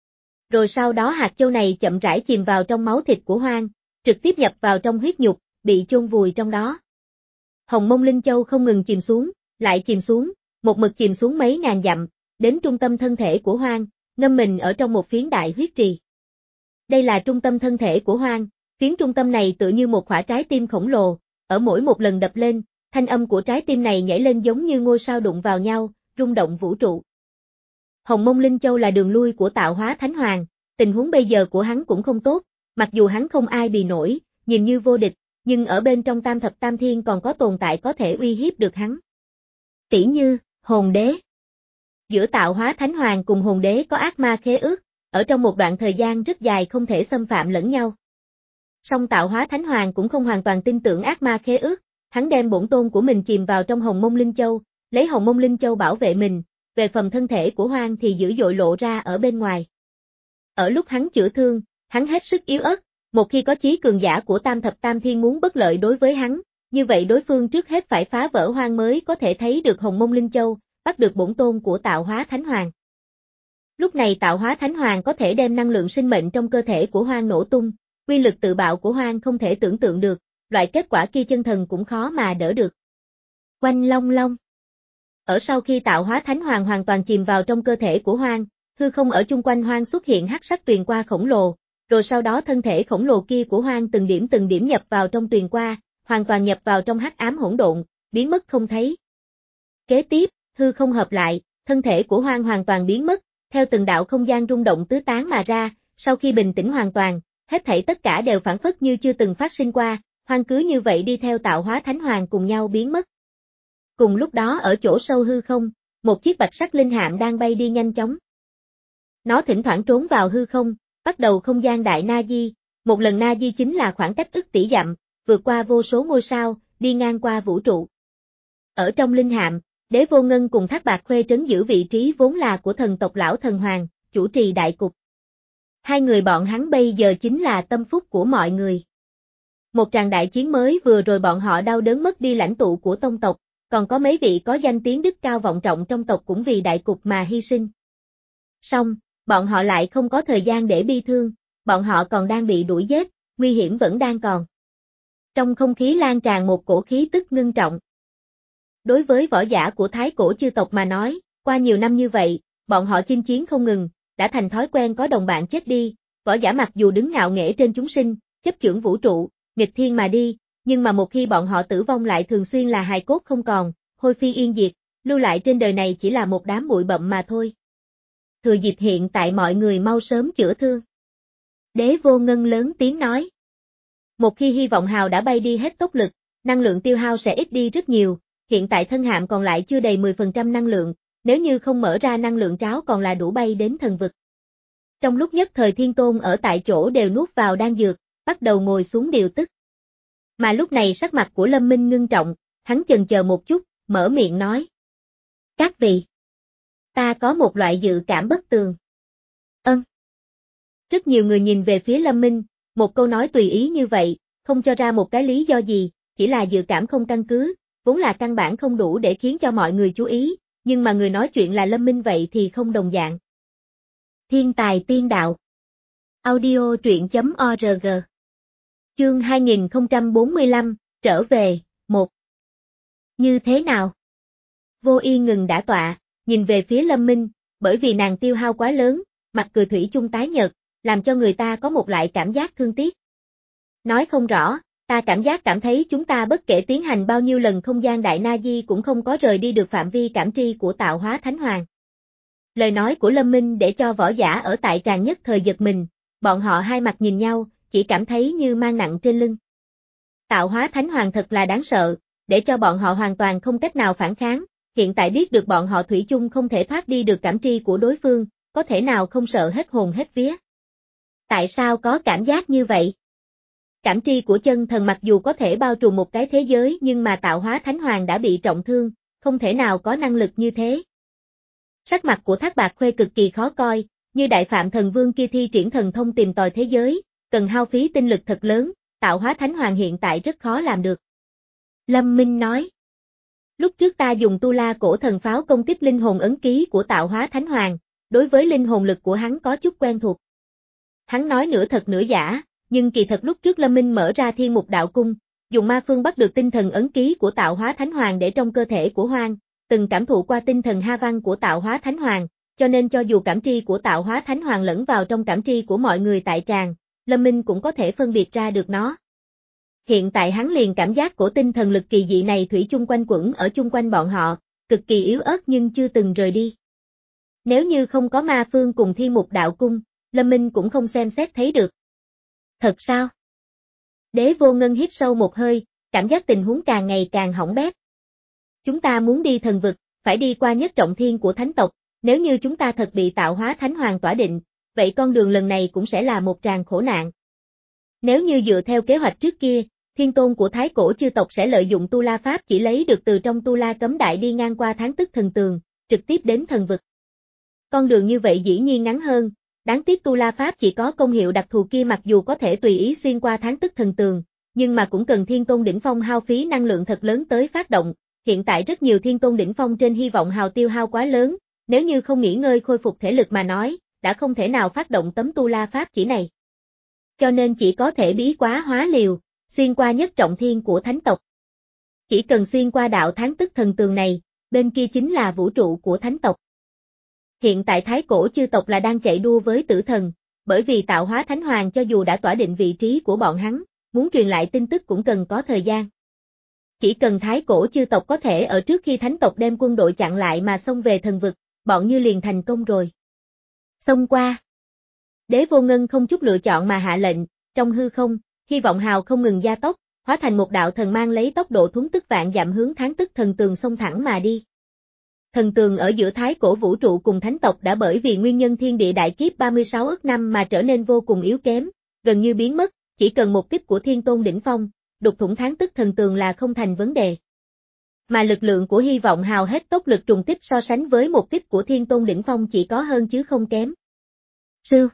Rồi sau đó hạt châu này chậm rãi chìm vào trong máu thịt của Hoang, trực tiếp nhập vào trong huyết nhục, bị chôn vùi trong đó. Hồng Mông Linh Châu không ngừng chìm xuống, lại chìm xuống, một mực chìm xuống mấy ngàn dặm, đến trung tâm thân thể của Hoang, ngâm mình ở trong một phiến đại huyết trì. Đây là trung tâm thân thể của Hoang, phiến trung tâm này tựa như một quả trái tim khổng lồ, ở mỗi một lần đập lên, thanh âm của trái tim này nhảy lên giống như ngôi sao đụng vào nhau, rung động vũ trụ. Hồng Mông Linh Châu là đường lui của Tạo Hóa Thánh Hoàng, tình huống bây giờ của hắn cũng không tốt, mặc dù hắn không ai bì nổi, nhìn như vô địch, nhưng ở bên trong Tam Thập Tam Thiên còn có tồn tại có thể uy hiếp được hắn. Tỷ như, Hồn Đế. Giữa Tạo Hóa Thánh Hoàng cùng Hồn Đế có ác ma khế ước, ở trong một đoạn thời gian rất dài không thể xâm phạm lẫn nhau. Song Tạo Hóa Thánh Hoàng cũng không hoàn toàn tin tưởng ác ma khế ước, hắn đem bổn tôn của mình chìm vào trong Hồng Mông Linh Châu, lấy Hồng Mông Linh Châu bảo vệ mình, về phần thân thể của Hoang thì dữ dội lộ ra ở bên ngoài. Ở lúc hắn chữa thương, hắn hết sức yếu ớt, một khi có chí cường giả của Tam Thập Tam Thiên muốn bất lợi đối với hắn, như vậy đối phương trước hết phải phá vỡ Hoang mới có thể thấy được Hồng Mông Linh Châu, bắt được bổn tôn của Tạo Hóa Thánh Hoàng. Lúc này Tạo Hóa Thánh Hoàng có thể đem năng lượng sinh mệnh trong cơ thể của Hoang nổ tung, quy lực tự bạo của Hoang không thể tưởng tượng được, loại kết quả kia chân thần cũng khó mà đỡ được. Oanh long long. Ở sau khi Tạo Hóa Thánh Hoàng hoàn toàn chìm vào trong cơ thể của Hoang, hư không ở chung quanh Hoang xuất hiện hắc sắc tuyền qua khổng lồ, rồi sau đó thân thể khổng lồ kia của Hoang từng điểm từng điểm nhập vào trong tuyền qua, hoàn toàn nhập vào trong hắc ám hỗn độn, biến mất không thấy. Kế tiếp, hư không hợp lại, thân thể của Hoang hoàn toàn biến mất, theo từng đạo không gian rung động tứ tán mà ra, sau khi bình tĩnh hoàn toàn, hết thảy tất cả đều phản phất như chưa từng phát sinh qua, Hoang cứ như vậy đi theo Tạo Hóa Thánh Hoàng cùng nhau biến mất. Cùng lúc đó ở chỗ sâu hư không, một chiếc bạch sắc linh hạm đang bay đi nhanh chóng. Nó thỉnh thoảng trốn vào hư không, bắt đầu không gian đại na di, một lần na di chính là khoảng cách ức tỷ dặm, vượt qua vô số ngôi sao, đi ngang qua vũ trụ. Ở trong linh hạm, Đế Vô Ngân cùng Thác Bạt Khuê trấn giữ vị trí vốn là của thần tộc lão thần hoàng, chủ trì đại cục. Hai người bọn hắn bây giờ chính là tâm phúc của mọi người. Một tràng đại chiến mới vừa rồi bọn họ đau đớn mất đi lãnh tụ của tông tộc, còn có mấy vị có danh tiếng đức cao vọng trọng trong tộc cũng vì đại cục mà hy sinh. Song, bọn họ lại không có thời gian để bi thương, bọn họ còn đang bị đuổi giết, nguy hiểm vẫn đang còn. Trong không khí lan tràn một cổ khí tức ngưng trọng. Đối với võ giả của Thái Cổ chư tộc mà nói, qua nhiều năm như vậy, bọn họ chinh chiến không ngừng, đã thành thói quen có đồng bạn chết đi, võ giả mặc dù đứng ngạo nghễ trên chúng sinh, chấp chưởng vũ trụ, nghịch thiên mà đi, nhưng mà một khi bọn họ tử vong lại thường xuyên là hài cốt không còn, hôi phi yên diệt, lưu lại trên đời này chỉ là một đám bụi bặm mà thôi. Thừa dịp hiện tại mọi người mau sớm chữa thương. Đế Vô Ngân lớn tiếng nói. Một khi hy vọng hào đã bay đi hết tốc lực, năng lượng tiêu hao sẽ ít đi rất nhiều, hiện tại thân hạm còn lại chưa đầy mười phần trăm năng lượng, nếu như không mở ra năng lượng tráo còn là đủ bay đến thần vực. Trong lúc nhất thời Thiên Tôn ở tại chỗ đều nuốt vào đan dược, bắt đầu ngồi xuống điều tức. Mà lúc này sắc mặt của Lâm Minh ngưng trọng, hắn chần chờ một chút, mở miệng nói. Các vị, ta có một loại dự cảm bất tường. Ân. Rất nhiều người nhìn về phía Lâm Minh, một câu nói tùy ý như vậy, không cho ra một cái lý do gì, chỉ là dự cảm không căn cứ, vốn là căn bản không đủ để khiến cho mọi người chú ý, nhưng mà người nói chuyện là Lâm Minh vậy thì không đồng dạng. Thiên tài tiên đạo. Audio truyện chấm org. Chương hai nghìn không trăm bốn mươi lăm, trở về, một. Như thế nào? Vô Y ngừng đã tọa, nhìn về phía Lâm Minh, bởi vì nàng tiêu hao quá lớn, mặt cười thủy chung tái nhợt, làm cho người ta có một loại cảm giác thương tiếc. Nói không rõ, ta cảm giác cảm thấy chúng ta bất kể tiến hành bao nhiêu lần không gian đại na di cũng không có rời đi được phạm vi cảm tri của tạo hóa thánh hoàng. Lời nói của Lâm Minh để cho võ giả ở tại tràng nhất thời giật mình, bọn họ hai mặt nhìn nhau, chỉ cảm thấy như mang nặng trên lưng. Tạo hóa thánh hoàng thật là đáng sợ, để cho bọn họ hoàn toàn không cách nào phản kháng, hiện tại biết được bọn họ thủy chung không thể thoát đi được cảm tri của đối phương, có thể nào không sợ hết hồn hết vía. Tại sao có cảm giác như vậy? Cảm tri của chân thần mặc dù có thể bao trùm một cái thế giới nhưng mà tạo hóa thánh hoàng đã bị trọng thương, không thể nào có năng lực như thế. Sắc mặt của Thác Bạt Khuê cực kỳ khó coi, như Đại Phạm Thần Vương kia thi triển thần thông tìm tòi thế giới, cần hao phí tinh lực thật lớn, tạo hóa thánh hoàng hiện tại rất khó làm được. Lâm Minh nói. Lúc trước ta dùng tu la cổ thần pháo công kích linh hồn ấn ký của tạo hóa thánh hoàng, đối với linh hồn lực của hắn có chút quen thuộc. Hắn nói nửa thật nửa giả, nhưng kỳ thật lúc trước Lâm Minh mở ra thiên mục đạo cung, dùng ma phương bắt được tinh thần ấn ký của tạo hóa thánh hoàng để trong cơ thể của Hoang, từng cảm thụ qua tinh thần ha văn của tạo hóa thánh hoàng, cho nên cho dù cảm tri của tạo hóa thánh hoàng lẫn vào trong cảm tri của mọi người tại tràng, Lâm Minh cũng có thể phân biệt ra được nó. Hiện tại hắn liền cảm giác của tinh thần lực kỳ dị này thủy chung quanh quẩn ở chung quanh bọn họ, cực kỳ yếu ớt nhưng chưa từng rời đi. Nếu như không có ma phương cùng thiên mục đạo cung, Lâm Minh cũng không xem xét thấy được. Thật sao? Đế Vô Ngân hít sâu một hơi, cảm giác tình huống càng ngày càng hỏng bét. Chúng ta muốn đi thần vực, phải đi qua nhất trọng thiên của thánh tộc, nếu như chúng ta thật bị tạo hóa thánh hoàng tỏa định, vậy con đường lần này cũng sẽ là một tràng khổ nạn. Nếu như dựa theo kế hoạch trước kia, thiên tôn của thái cổ chư tộc sẽ lợi dụng tu la pháp chỉ lấy được từ trong tu la cấm đại đi ngang qua tháng tức thần tường, trực tiếp đến thần vực. Con đường như vậy dĩ nhiên ngắn hơn, đáng tiếc tu la pháp chỉ có công hiệu đặc thù kia mặc dù có thể tùy ý xuyên qua tháng tức thần tường, nhưng mà cũng cần thiên tôn đỉnh phong hao phí năng lượng thật lớn tới phát động, hiện tại rất nhiều thiên tôn đỉnh phong trên hy vọng hào tiêu hao quá lớn, nếu như không nghỉ ngơi khôi phục thể lực mà nói, đã không thể nào phát động tấm tu la pháp chỉ này. Cho nên chỉ có thể bí quá hóa liều, xuyên qua nhất trọng thiên của thánh tộc. Chỉ cần xuyên qua đạo tháng tức thần tường này, bên kia chính là vũ trụ của thánh tộc. Hiện tại thái cổ chư tộc là đang chạy đua với tử thần, bởi vì tạo hóa thánh hoàng cho dù đã tỏa định vị trí của bọn hắn, muốn truyền lại tin tức cũng cần có thời gian. Chỉ cần thái cổ chư tộc có thể ở trước khi thánh tộc đem quân đội chặn lại mà xông về thần vực, bọn như liền thành công rồi. Xông qua. Đế Vô Ngân không chút lựa chọn mà hạ lệnh, trong hư không, hy vọng hào không ngừng gia tốc, hóa thành một đạo thần mang lấy tốc độ thuấn tức vạn dặm hướng tháng tức thần tường xông thẳng mà đi. Thần tường ở giữa thái cổ vũ trụ cùng thánh tộc đã bởi vì nguyên nhân thiên địa đại kiếp ba mươi sáu ức năm mà trở nên vô cùng yếu kém, gần như biến mất, chỉ cần một kích của thiên tôn đỉnh phong, đục thủng tháng tức thần tường là không thành vấn đề. Mà lực lượng của hy vọng hào hết tốc lực trùng kích so sánh với một kích của thiên tôn đỉnh phong chỉ có hơn chứ không kém. Sư.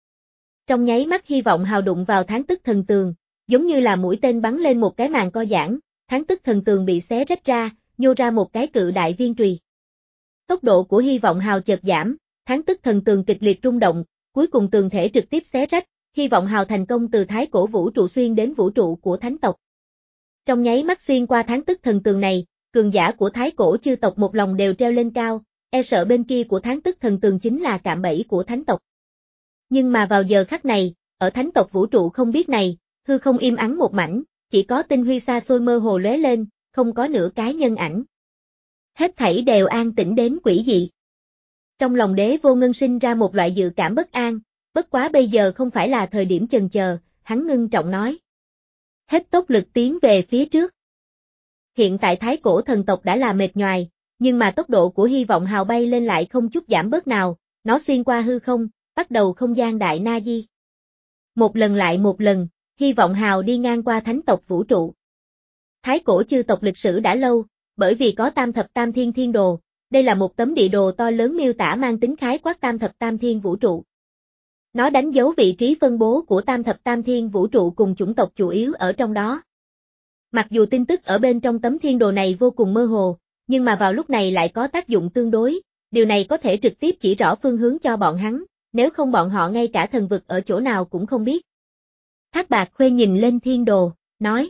Trong nháy mắt hy vọng hào đụng vào tháng tức thần tường, giống như là mũi tên bắn lên một cái màn co giãn, tháng tức thần tường bị xé rách ra, nhô ra một cái cự đại viên trùy. Tốc độ của hy vọng hào chợt giảm, tháng tức thần tường kịch liệt rung động, cuối cùng tường thể trực tiếp xé rách, hy vọng hào thành công từ thái cổ vũ trụ xuyên đến vũ trụ của thánh tộc. Trong nháy mắt xuyên qua tháng tức thần tường này, cường giả của thái cổ chư tộc một lòng đều treo lên cao, e sợ bên kia của tháng tức thần tường chính là cạm bẫy của thánh tộc. Nhưng mà vào giờ khắc này, ở thánh tộc vũ trụ không biết này, hư không im ắng một mảnh, chỉ có tinh huy xa xôi mơ hồ lóe lên, không có nửa cái nhân ảnh. Hết thảy đều an tĩnh đến quỷ dị. Trong lòng Đế Vô Ngân sinh ra một loại dự cảm bất an, bất quá bây giờ không phải là thời điểm chần chờ, hắn ngưng trọng nói. Hết tốc lực tiến về phía trước. Hiện tại thái cổ thần tộc đã là mệt nhoài, nhưng mà tốc độ của hy vọng hào bay lên lại không chút giảm bớt nào, nó xuyên qua hư không, bắt đầu không gian đại na di. Một lần lại một lần, hy vọng hào đi ngang qua thánh tộc vũ trụ. Thái cổ chư tộc lịch sử đã lâu, bởi vì có tam thập tam thiên thiên đồ, đây là một tấm địa đồ to lớn miêu tả mang tính khái quát tam thập tam thiên vũ trụ. Nó đánh dấu vị trí phân bố của tam thập tam thiên vũ trụ cùng chủng tộc chủ yếu ở trong đó. Mặc dù tin tức ở bên trong tấm thiên đồ này vô cùng mơ hồ, nhưng mà vào lúc này lại có tác dụng tương đối, điều này có thể trực tiếp chỉ rõ phương hướng cho bọn hắn, nếu không bọn họ ngay cả thần vực ở chỗ nào cũng không biết. Thác Bạc Khuê nhìn lên thiên đồ, nói.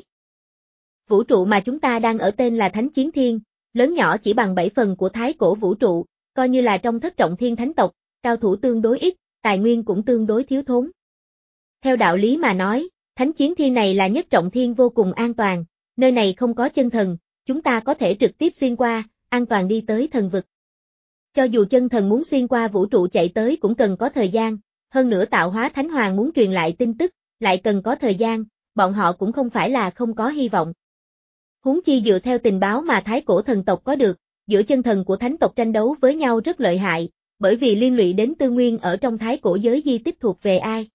Vũ trụ mà chúng ta đang ở tên là Thánh Chiến Thiên, lớn nhỏ chỉ bằng bảy phần của thái cổ vũ trụ, coi như là trong thất trọng thiên thánh tộc, cao thủ tương đối ít, tài nguyên cũng tương đối thiếu thốn. Theo đạo lý mà nói, Thánh Chiến Thiên này là nhất trọng thiên vô cùng an toàn, nơi này không có chân thần, chúng ta có thể trực tiếp xuyên qua, an toàn đi tới thần vực. Cho dù chân thần muốn xuyên qua vũ trụ chạy tới cũng cần có thời gian, hơn nữa tạo hóa Thánh Hoàng muốn truyền lại tin tức, lại cần có thời gian, bọn họ cũng không phải là không có hy vọng. Huống chi dựa theo tình báo mà thái cổ thần tộc có được, giữa chân thần của thánh tộc tranh đấu với nhau rất lợi hại, bởi vì liên lụy đến tư nguyên ở trong thái cổ giới di tích thuộc về ai.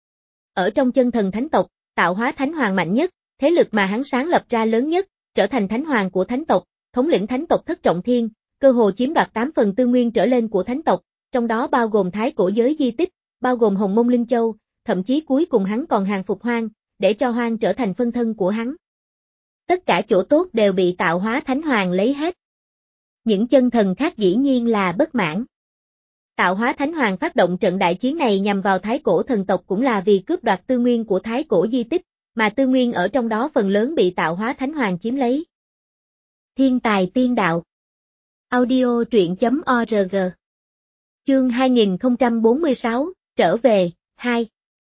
Ở trong chân thần thánh tộc, tạo hóa Thánh Hoàng mạnh nhất, thế lực mà hắn sáng lập ra lớn nhất, trở thành Thánh Hoàng của thánh tộc, thống lĩnh thánh tộc thất trọng thiên, cơ hồ chiếm đoạt tám phần tư nguyên trở lên của thánh tộc, trong đó bao gồm thái cổ giới di tích, bao gồm Hồng Mông Linh Châu, thậm chí cuối cùng hắn còn hàng phục Hoang, để cho Hoang trở thành phân thân của hắn. Tất cả chỗ tốt đều bị tạo hóa Thánh Hoàng lấy hết. Những chân thần khác dĩ nhiên là bất mãn. Tạo hóa Thánh Hoàng phát động trận đại chiến này nhằm vào thái cổ thần tộc cũng là vì cướp đoạt tư nguyên của thái cổ di tích, mà tư nguyên ở trong đó phần lớn bị tạo hóa Thánh Hoàng chiếm lấy. Thiên tài tiên đạo. Audio truyện chấm org. Chương hai nghìn không trăm bốn mươi sáu, trở về, hai.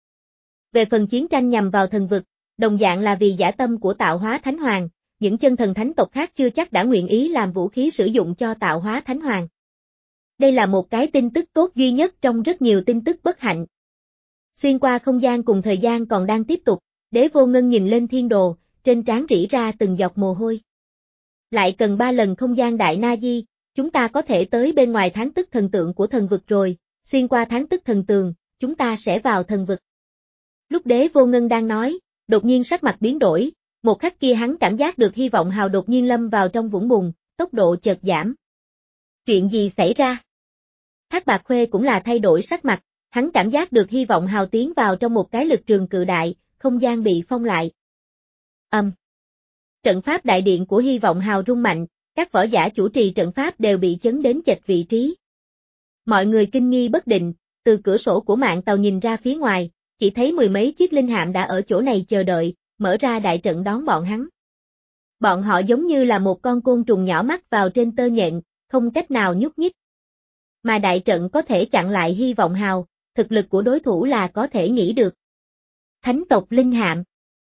Về phần chiến tranh nhằm vào thần vực, đồng dạng là vì dã tâm của tạo hóa Thánh Hoàng, những chân thần thánh tộc khác chưa chắc đã nguyện ý làm vũ khí sử dụng cho tạo hóa Thánh Hoàng. Đây là một cái tin tức tốt duy nhất trong rất nhiều tin tức bất hạnh. Xuyên qua không gian cùng thời gian còn đang tiếp tục, Đế Vô Ngân nhìn lên thiên đồ, trên trán rỉ ra từng giọt mồ hôi. Lại cần ba lần không gian đại na di, chúng ta có thể tới bên ngoài tháng tức thần tượng của thần vực rồi, xuyên qua tháng tức thần tường, chúng ta sẽ vào thần vực. Lúc Đế Vô Ngân đang nói, đột nhiên sắc mặt biến đổi, một khắc kia hắn cảm giác được hy vọng hào đột nhiên lâm vào trong vũng bùn, tốc độ chợt giảm. Chuyện gì xảy ra? Thác Bạc Khuê cũng là thay đổi sắc mặt, hắn cảm giác được hy vọng hào tiến vào trong một cái lực trường cự đại, không gian bị phong lại. Âm. Um. Trận pháp đại điện của hy vọng hào rung mạnh, các võ giả chủ trì trận pháp đều bị chấn đến chệch vị trí. Mọi người kinh nghi bất định, từ cửa sổ của mạn tàu nhìn ra phía ngoài, chỉ thấy mười mấy chiếc linh hạm đã ở chỗ này chờ đợi, mở ra đại trận đón bọn hắn. Bọn họ giống như là một con côn trùng nhỏ mắc vào trên tơ nhện, không cách nào nhúc nhích. Mà đại trận có thể chặn lại hy vọng hào, thực lực của đối thủ là có thể nghĩ được. Thánh tộc linh hạm.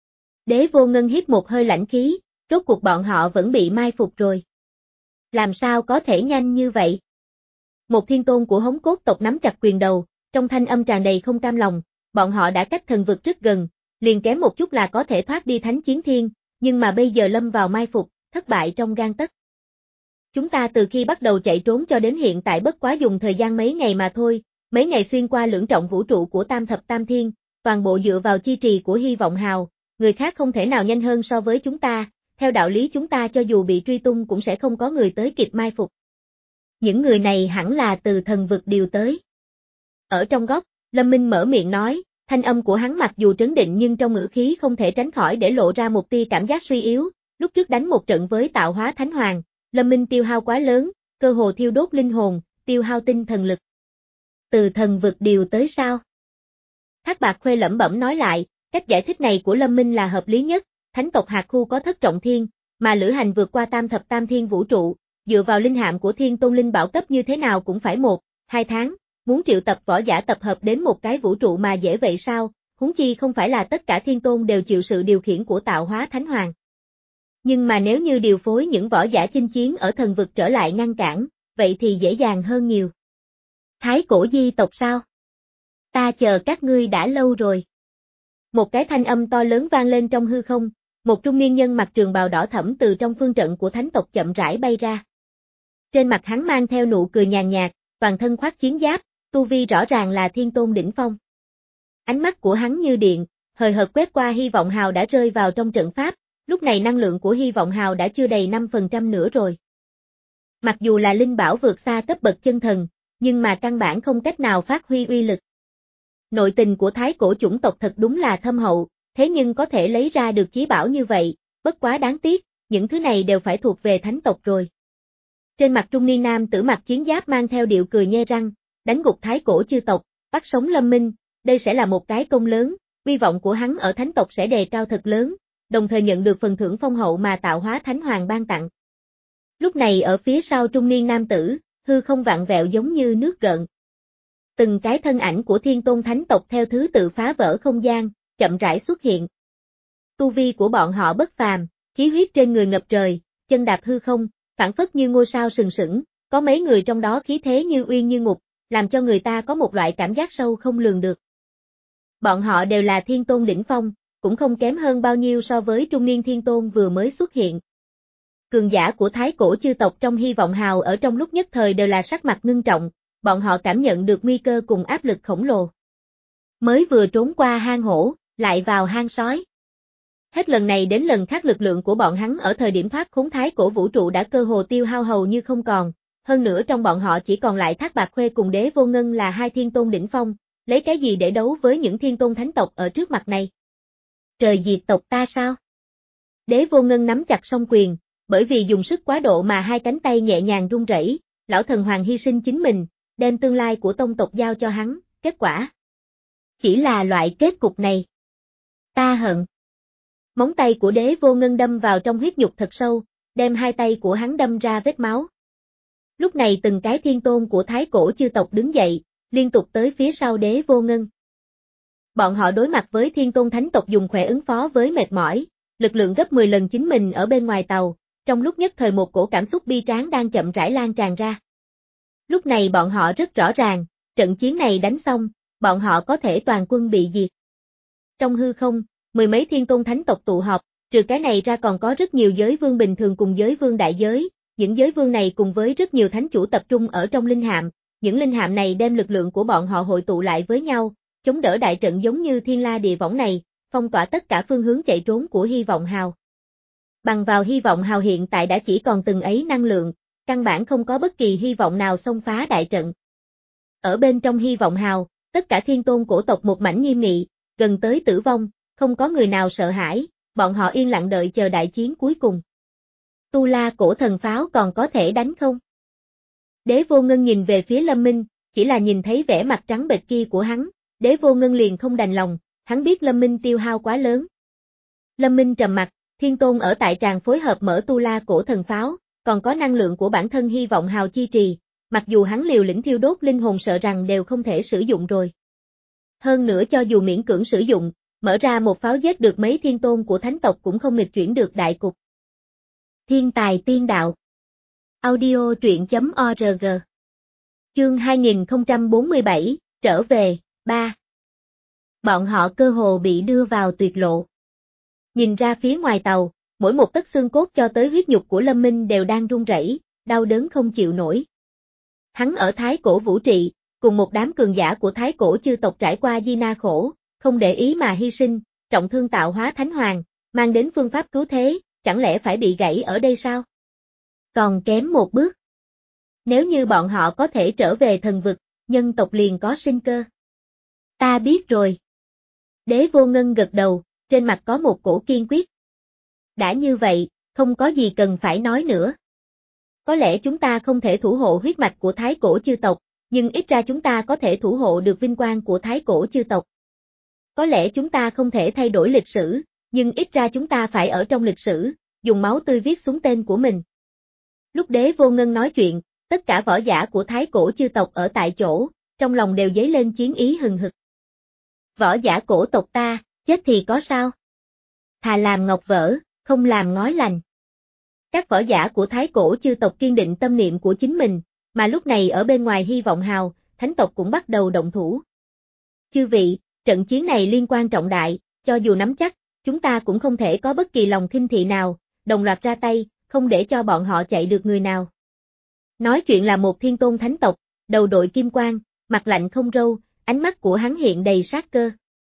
Đế Vô Ngân hít một hơi lãnh khí, rốt cuộc bọn họ vẫn bị mai phục rồi. Làm sao có thể nhanh như vậy? Một thiên tôn của Hống Cốt tộc nắm chặt quyền đầu, trong thanh âm tràn đầy không cam lòng, bọn họ đã cách thần vực rất gần, liền kém một chút là có thể thoát đi Thánh Chiến Thiên, nhưng mà bây giờ lâm vào mai phục, thất bại trong gang tấc. Chúng ta từ khi bắt đầu chạy trốn cho đến hiện tại bất quá dùng thời gian mấy ngày mà thôi, mấy ngày xuyên qua lưỡng trọng vũ trụ của Tam Thập Tam Thiên, toàn bộ dựa vào chi trì của hy vọng hào, người khác không thể nào nhanh hơn so với chúng ta, theo đạo lý chúng ta cho dù bị truy tung cũng sẽ không có người tới kịp mai phục. Những người này hẳn là từ thần vực điều tới. Ở trong góc, Lâm Minh mở miệng nói, thanh âm của hắn mặc dù trấn định nhưng trong ngữ khí không thể tránh khỏi để lộ ra một tia cảm giác suy yếu, lúc trước đánh một trận với tạo hóa Thánh Hoàng, Lâm Minh tiêu hao quá lớn, cơ hồ thiêu đốt linh hồn, tiêu hao tinh thần lực. Từ thần vực điều tới sao? Thác Bạc Khuê lẩm bẩm nói lại, cách giải thích này của Lâm Minh là hợp lý nhất, thánh tộc hạt khu có thất trọng thiên, mà lữ hành vượt qua tam thập tam thiên vũ trụ, dựa vào linh hạm của thiên tôn linh bảo cấp như thế nào cũng phải một, hai tháng, muốn triệu tập võ giả tập hợp đến một cái vũ trụ mà dễ vậy sao, huống chi không phải là tất cả thiên tôn đều chịu sự điều khiển của tạo hóa thánh hoàng. Nhưng mà nếu như điều phối những võ giả chinh chiến ở thần vực trở lại ngăn cản, vậy thì dễ dàng hơn nhiều. Thái cổ di tộc sao? Ta chờ các ngươi đã lâu rồi. Một cái thanh âm to lớn vang lên trong hư không, một trung niên nhân mặc trường bào đỏ thẫm từ trong phương trận của thánh tộc chậm rãi bay ra. Trên mặt hắn mang theo nụ cười nhàn nhạt, toàn thân khoác chiến giáp, tu vi rõ ràng là thiên tôn đỉnh phong. Ánh mắt của hắn như điện, hời hợt quét qua Hy vọng hào đã rơi vào trong trận pháp, lúc này năng lượng của Hy vọng hào đã chưa đầy năm phần trăm nữa rồi. Mặc dù là linh bảo vượt xa cấp bậc chân thần, nhưng mà căn bản không cách nào phát huy uy lực. Nội tình của thái cổ chủng tộc thật đúng là thâm hậu, thế nhưng có thể lấy ra được chí bảo như vậy, bất quá đáng tiếc, những thứ này đều phải thuộc về thánh tộc rồi. Trên mặt trung niên nam tử mặc chiến giáp mang theo điệu cười nhe răng, đánh gục thái cổ chư tộc, bắt sống Lâm Minh, đây sẽ là một cái công lớn, uy vọng của hắn ở thánh tộc sẽ đề cao thật lớn, đồng thời nhận được phần thưởng phong hậu mà tạo hóa thánh hoàng ban tặng. Lúc này ở phía sau trung niên nam tử, hư không vặn vẹo giống như nước gợn. Từng cái thân ảnh của thiên tôn thánh tộc theo thứ tự phá vỡ không gian, chậm rãi xuất hiện. Tu vi của bọn họ bất phàm, khí huyết trên người ngập trời, chân đạp hư không, phảng phất như ngôi sao sừng sững, có mấy người trong đó khí thế như uyên như ngục, làm cho người ta có một loại cảm giác sâu không lường được. Bọn họ đều là thiên tôn đỉnh phong, cũng không kém hơn bao nhiêu so với trung niên thiên tôn vừa mới xuất hiện. Cường giả của thái cổ chư tộc trong Hy vọng hào ở trong lúc nhất thời đều là sắc mặt ngưng trọng, bọn họ cảm nhận được nguy cơ cùng áp lực khổng lồ. Mới vừa trốn qua hang hổ, lại vào hang sói. Hết lần này đến lần khác lực lượng của bọn hắn ở thời điểm thoát khốn thái cổ vũ trụ đã cơ hồ tiêu hao hầu như không còn, hơn nữa trong bọn họ chỉ còn lại Thác Bạt Khuê cùng Đế Vô Ngân là hai thiên tôn đỉnh phong, lấy cái gì để đấu với những thiên tôn thánh tộc ở trước mặt này? Trời diệt tộc ta sao? Đế Vô Ngân nắm chặt song quyền, bởi vì dùng sức quá độ mà hai cánh tay nhẹ nhàng run rẩy, lão thần hoàng hy sinh chính mình, đem tương lai của tông tộc giao cho hắn, kết quả chỉ là loại kết cục này. Ta hận. Móng tay của Đế Vô Ngân đâm vào trong huyết nhục thật sâu, đem hai tay của hắn đâm ra vết máu. Lúc này từng cái thiên tôn của thái cổ chư tộc đứng dậy, liên tục tới phía sau Đế Vô Ngân. Bọn họ đối mặt với thiên tôn thánh tộc dùng khỏe ứng phó với mệt mỏi, lực lượng gấp mười lần chính mình ở bên ngoài tàu, trong lúc nhất thời một cổ cảm xúc bi tráng đang chậm rãi lan tràn ra. Lúc này bọn họ rất rõ ràng, trận chiến này đánh xong, bọn họ có thể toàn quân bị diệt. Trong hư không, mười mấy thiên tôn thánh tộc tụ họp, trừ cái này ra còn có rất nhiều giới vương bình thường cùng giới vương đại giới, những giới vương này cùng với rất nhiều thánh chủ tập trung ở trong linh hạm, những linh hạm này đem lực lượng của bọn họ hội tụ lại với nhau, chống đỡ đại trận giống như thiên la địa võng này, phong tỏa tất cả phương hướng chạy trốn của Hy vọng hào. Bằng vào Hy vọng hào hiện tại đã chỉ còn từng ấy năng lượng, căn bản không có bất kỳ hy vọng nào xông phá đại trận. Ở bên trong Hy vọng hào, tất cả thiên tôn cổ tộc một mảnh nghiêm nghị, gần tới tử vong, không có người nào sợ hãi, bọn họ yên lặng đợi chờ đại chiến cuối cùng. Tu La cổ thần pháo còn có thể đánh không? Đế Vô Ngân nhìn về phía Lâm Minh, chỉ là nhìn thấy vẻ mặt trắng bệch kia của hắn, Đế Vô Ngân liền không đành lòng, hắn biết Lâm Minh tiêu hao quá lớn. Lâm Minh trầm mặt, thiên tôn ở tại tràng phối hợp mở Tu La cổ thần pháo, còn có năng lượng của bản thân Hy vọng hào chi trì, mặc dù hắn liều lĩnh thiêu đốt linh hồn sợ rằng đều không thể sử dụng rồi. Hơn nữa cho dù miễn cưỡng sử dụng, mở ra một pháo giết được mấy thiên tôn của thánh tộc cũng không nghịch chuyển được đại cục. Thiên tài tiên đạo. Audio truyện chấm org. Chương hai nghìn không trăm bốn mươi bảy, trở về, ba. Bọn họ cơ hồ bị đưa vào tuyệt lộ. Nhìn ra phía ngoài tàu, mỗi một tấc xương cốt cho tới huyết nhục của Lâm Minh đều đang run rẩy, đau đớn không chịu nổi. Hắn ở thái cổ vũ trị, cùng một đám cường giả của thái cổ chư tộc trải qua di na khổ, không để ý mà hy sinh, trọng thương tạo hóa thánh hoàng, mang đến phương pháp cứu thế, chẳng lẽ phải bị gãy ở đây sao? Còn kém một bước. Nếu như bọn họ có thể trở về thần vực, nhân tộc liền có sinh cơ. Ta biết rồi. Đế Vô Ngân gật đầu, trên mặt có một cổ kiên quyết. Đã như vậy, không có gì cần phải nói nữa. Có lẽ chúng ta không thể thủ hộ huyết mạch của thái cổ chư tộc, nhưng ít ra chúng ta có thể thủ hộ được vinh quang của thái cổ chư tộc. Có lẽ chúng ta không thể thay đổi lịch sử, nhưng ít ra chúng ta phải ở trong lịch sử, dùng máu tươi viết xuống tên của mình. Lúc Đế Vô Ngân nói chuyện, tất cả võ giả của thái cổ chư tộc ở tại chỗ, trong lòng đều dấy lên chiến ý hừng hực. Võ giả cổ tộc ta, chết thì có sao? Thà làm ngọc vỡ, không làm ngói lành. Các võ giả của thái cổ chư tộc kiên định tâm niệm của chính mình, mà lúc này ở bên ngoài Hy vọng hào, thánh tộc cũng bắt đầu động thủ. Chư vị, trận chiến này liên quan trọng đại, cho dù nắm chắc, chúng ta cũng không thể có bất kỳ lòng khinh thị nào, đồng loạt ra tay, không để cho bọn họ chạy được người nào. Nói chuyện là một thiên tôn thánh tộc, đầu đội kim quang, mặt lạnh không râu, ánh mắt của hắn hiện đầy sát cơ.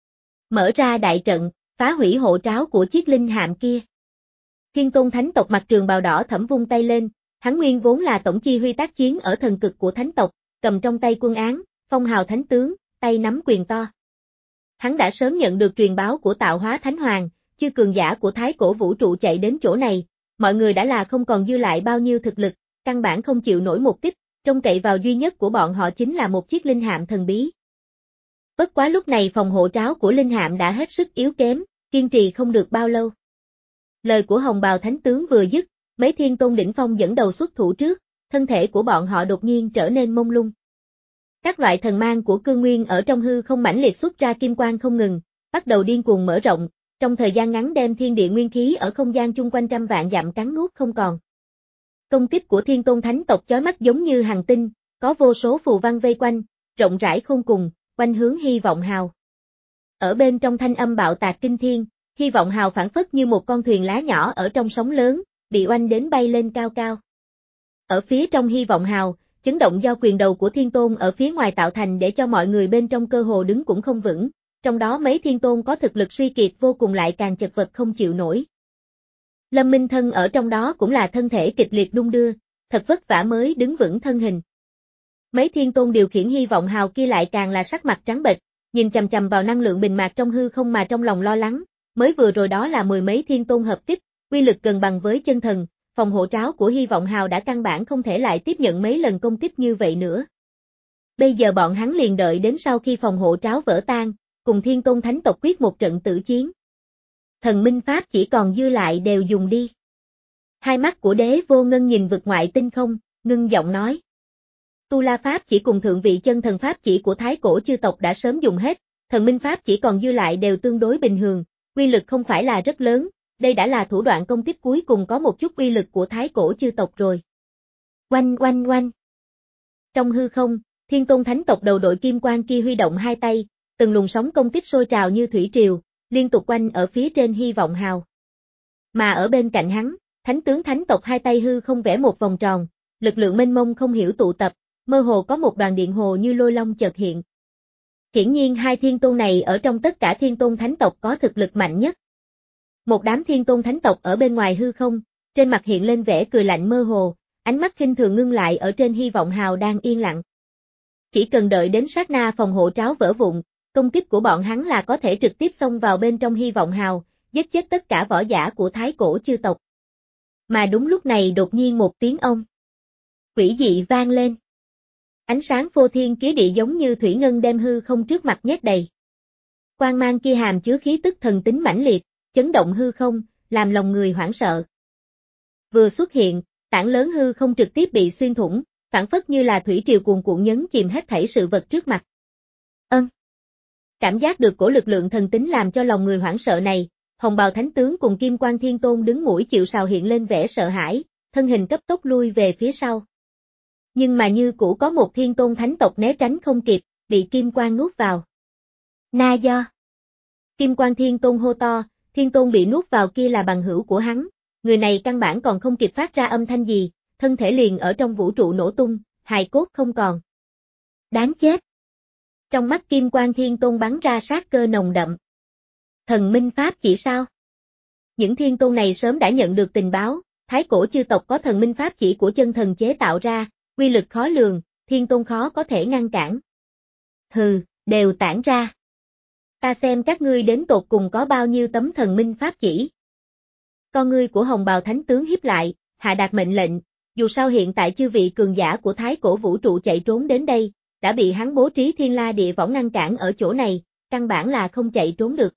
Mở ra đại trận, phá hủy hộ tráo của chiếc linh hạm kia. Thiên tôn thánh tộc mặc trường bào đỏ thẫm vung tay lên, hắn nguyên vốn là tổng chi huy tác chiến ở thần cực của thánh tộc, cầm trong tay quân án, phong hào thánh tướng, tay nắm quyền to. Hắn đã sớm nhận được truyền báo của tạo hóa thánh hoàng, chư cường giả của thái cổ vũ trụ chạy đến chỗ này, mọi người đã là không còn dư lại bao nhiêu thực lực, căn bản không chịu nổi một kích, trông cậy vào duy nhất của bọn họ chính là một chiếc linh hạm thần bí. Bất quá lúc này phòng hộ tráo của linh hạm đã hết sức yếu kém, kiên trì không được bao lâu. Lời của hồng bào thánh tướng vừa dứt, mấy thiên tôn đỉnh phong dẫn đầu xuất thủ trước, thân thể của bọn họ đột nhiên trở nên mông lung. Các loại thần mang của cương nguyên ở trong hư không mãnh liệt xuất ra kim quang không ngừng, bắt đầu điên cuồng mở rộng, trong thời gian ngắn đem thiên địa nguyên khí ở không gian chung quanh trăm vạn dặm cắn nuốt không còn. Công kích của thiên tôn thánh tộc chói mắt giống như hành tinh, có vô số phù văn vây quanh, rộng rãi khôn cùng, quanh hướng Hy vọng hào. Ở bên trong thanh âm bạo tạc kinh thiên, Hy vọng hào phản phất như một con thuyền lá nhỏ ở trong sóng lớn, bị oanh đến bay lên cao cao. Ở phía trong Hy vọng hào, chấn động do quyền đầu của thiên tôn ở phía ngoài tạo thành để cho mọi người bên trong cơ hồ đứng cũng không vững, trong đó mấy thiên tôn có thực lực suy kiệt vô cùng lại càng chật vật không chịu nổi. Lâm Minh Thân ở trong đó cũng là thân thể kịch liệt đung đưa, thật vất vả mới đứng vững thân hình. Mấy thiên tôn điều khiển Hy vọng hào kia lại càng là sắc mặt trắng bệch, nhìn chằm chằm vào năng lượng bình mạc trong hư không mà trong lòng lo lắng, mới vừa rồi đó là mười mấy thiên tôn hợp kích, uy lực gần bằng với chân thần, phòng hộ tráo của Hy vọng hào đã căn bản không thể lại tiếp nhận mấy lần công kích như vậy nữa. Bây giờ bọn hắn liền đợi đến sau khi phòng hộ tráo vỡ tan, cùng thiên tôn thánh tộc quyết một trận tử chiến. Thần minh pháp chỉ còn dư lại đều dùng đi. Hai mắt của đế vô ngân nhìn vực ngoại tinh không, ngưng giọng nói. Tu La pháp chỉ cùng thượng vị chân thần pháp chỉ của thái cổ chư tộc đã sớm dùng hết, thần minh pháp chỉ còn dư lại đều tương đối bình thường, uy lực không phải là rất lớn, đây đã là thủ đoạn công kích cuối cùng có một chút uy lực của thái cổ chư tộc rồi. Oanh oanh oanh. Trong hư không, thiên tôn thánh tộc đầu đội kim quang kia huy động hai tay, từng luồng sóng công kích sôi trào như thủy triều, liên tục quanh ở phía trên Hy vọng hào. Mà ở bên cạnh hắn, thánh tướng thánh tộc hai tay hư không vẽ một vòng tròn, lực lượng mênh mông không hiểu tụ tập, mơ hồ có một đoàn điện hồ như lôi long chợt hiện. Hiển nhiên hai thiên tôn này ở trong tất cả thiên tôn thánh tộc có thực lực mạnh nhất. Một đám thiên tôn thánh tộc ở bên ngoài hư không, trên mặt hiện lên vẻ cười lạnh mơ hồ, ánh mắt khinh thường ngưng lại ở trên Hy vọng hào đang yên lặng. Chỉ cần đợi đến sát na phòng hộ tráo vỡ vụn, công kích của bọn hắn là có thể trực tiếp xông vào bên trong Hy vọng hào, giết chết tất cả võ giả của thái cổ chư tộc. Mà đúng lúc này đột nhiên một tiếng ông quỷ dị vang lên. Ánh sáng phô thiên ký địa giống như thủy ngân đem hư không trước mặt nhét đầy. Quang mang kia hàm chứa khí tức thần tính mãnh liệt, chấn động hư không, làm lòng người hoảng sợ. Vừa xuất hiện, tảng lớn hư không trực tiếp bị xuyên thủng, phản phất như là thủy triều cuồn cuộn nhấn chìm hết thảy sự vật trước mặt. Ân. Cảm giác được cổ lực lượng thần tính làm cho lòng người hoảng sợ này, hồng bào thánh tướng cùng kim quan thiên tôn đứng mũi chịu sào hiện lên vẻ sợ hãi, thân hình cấp tốc lui về phía sau. Nhưng mà như cũ có một thiên tôn thánh tộc né tránh không kịp, bị kim quan nuốt vào. Na do. Kim quan thiên tôn hô to, thiên tôn bị nuốt vào kia là bằng hữu của hắn, người này căn bản còn không kịp phát ra âm thanh gì, thân thể liền ở trong vũ trụ nổ tung, hài cốt không còn. Đáng chết. Trong mắt kim quan thiên tôn bắn ra sát cơ nồng đậm. Thần minh pháp chỉ sao? Những thiên tôn này sớm đã nhận được tình báo, thái cổ chư tộc có thần minh pháp chỉ của chân thần chế tạo ra, uy lực khó lường, thiên tôn khó có thể ngăn cản. Hừ, đều tản ra. Ta xem các ngươi đến tột cùng có bao nhiêu tấm thần minh pháp chỉ. Con ngươi của hồng bào thánh tướng hiếp lại, hạ đạt mệnh lệnh, dù sao hiện tại chư vị cường giả của thái cổ vũ trụ chạy trốn đến đây, đã bị hắn bố trí thiên la địa võng ngăn cản ở chỗ này, căn bản là không chạy trốn được.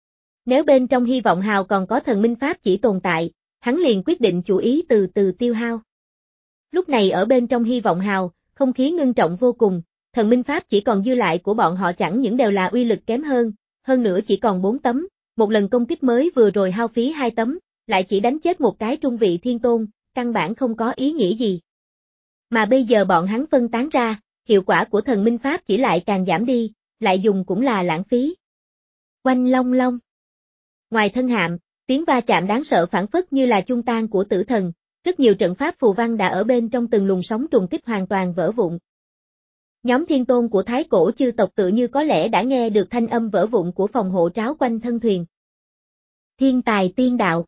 Nếu bên trong Hy vọng hào còn có thần minh pháp chỉ tồn tại, hắn liền quyết định chủ ý từ từ tiêu hao. Lúc này ở bên trong Hy vọng hào, không khí ngưng trọng vô cùng, thần minh pháp chỉ còn dư lại của bọn họ chẳng những đều là uy lực kém hơn, hơn nữa chỉ còn bốn tấm, một lần công kích mới vừa rồi hao phí hai tấm, lại chỉ đánh chết một cái trung vị thiên tôn, căn bản không có ý nghĩa gì. Mà bây giờ bọn hắn phân tán ra, hiệu quả của thần minh pháp chỉ lại càng giảm đi, lại dùng cũng là lãng phí. Oanh long long. Ngoài thân hạm, tiếng va chạm đáng sợ phản phất như là chuông tan của tử thần, rất nhiều trận pháp phù văn đã ở bên trong từng luồng sóng trùng kích hoàn toàn vỡ vụn. Nhóm thiên tôn của thái cổ chư tộc tự như có lẽ đã nghe được thanh âm vỡ vụn của phòng hộ tráo quanh thân thuyền. Thiên tài tiên đạo.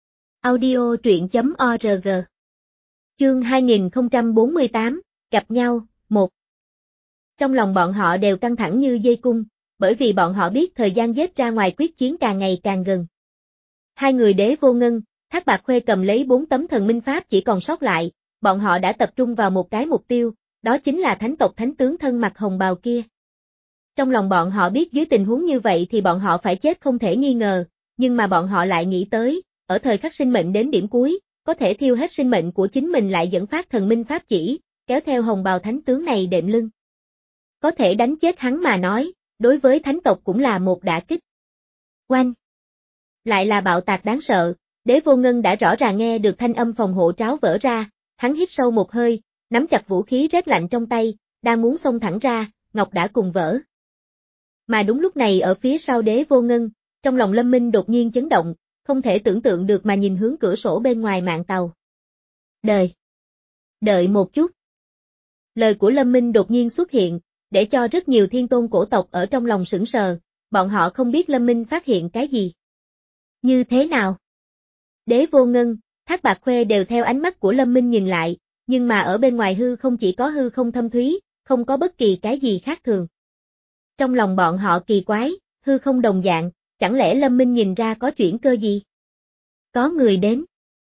Audio truyện chấm org. Chương hai nghìn không trăm bốn mươi tám, gặp nhau, một. Trong lòng bọn họ đều căng thẳng như dây cung, bởi vì bọn họ biết thời gian giết ra ngoài quyết chiến càng ngày càng gần. Hai người Đế Vô Ngân, Thác Bạt Khuê cầm lấy bốn tấm thần minh pháp chỉ còn sót lại, bọn họ đã tập trung vào một cái mục tiêu, đó chính là thánh tộc thánh tướng thân mặc hồng bào kia. Trong lòng bọn họ biết dưới tình huống như vậy thì bọn họ phải chết không thể nghi ngờ, nhưng mà bọn họ lại nghĩ tới, ở thời khắc sinh mệnh đến điểm cuối, có thể thiêu hết sinh mệnh của chính mình lại dẫn phát thần minh pháp chỉ, kéo theo hồng bào thánh tướng này đệm lưng. Có thể đánh chết hắn mà nói, đối với thánh tộc cũng là một đả kích. Oanh! Lại là bạo tạc đáng sợ, Đế Vô Ngân đã rõ ràng nghe được thanh âm phòng hộ tráo vỡ ra, hắn hít sâu một hơi, nắm chặt vũ khí rét lạnh trong tay, đang muốn xông thẳng ra, ngọc đã cùng vỡ. Mà đúng lúc này ở phía sau Đế Vô Ngân, trong lòng Lâm Minh đột nhiên chấn động, không thể tưởng tượng được mà nhìn hướng cửa sổ bên ngoài mạn tàu. Đời! Đợi một chút! Lời của Lâm Minh đột nhiên xuất hiện, để cho rất nhiều thiên tôn cổ tộc ở trong lòng sững sờ, bọn họ không biết Lâm Minh phát hiện cái gì. Như thế nào? Đế Vô Ngân, Thác Bạt Khuê đều theo ánh mắt của Lâm Minh nhìn lại, nhưng mà ở bên ngoài hư không chỉ có hư không thâm thúy, không có bất kỳ cái gì khác thường. Trong lòng bọn họ kỳ quái, hư không đồng dạng, chẳng lẽ Lâm Minh nhìn ra có chuyển cơ gì? Có người đến.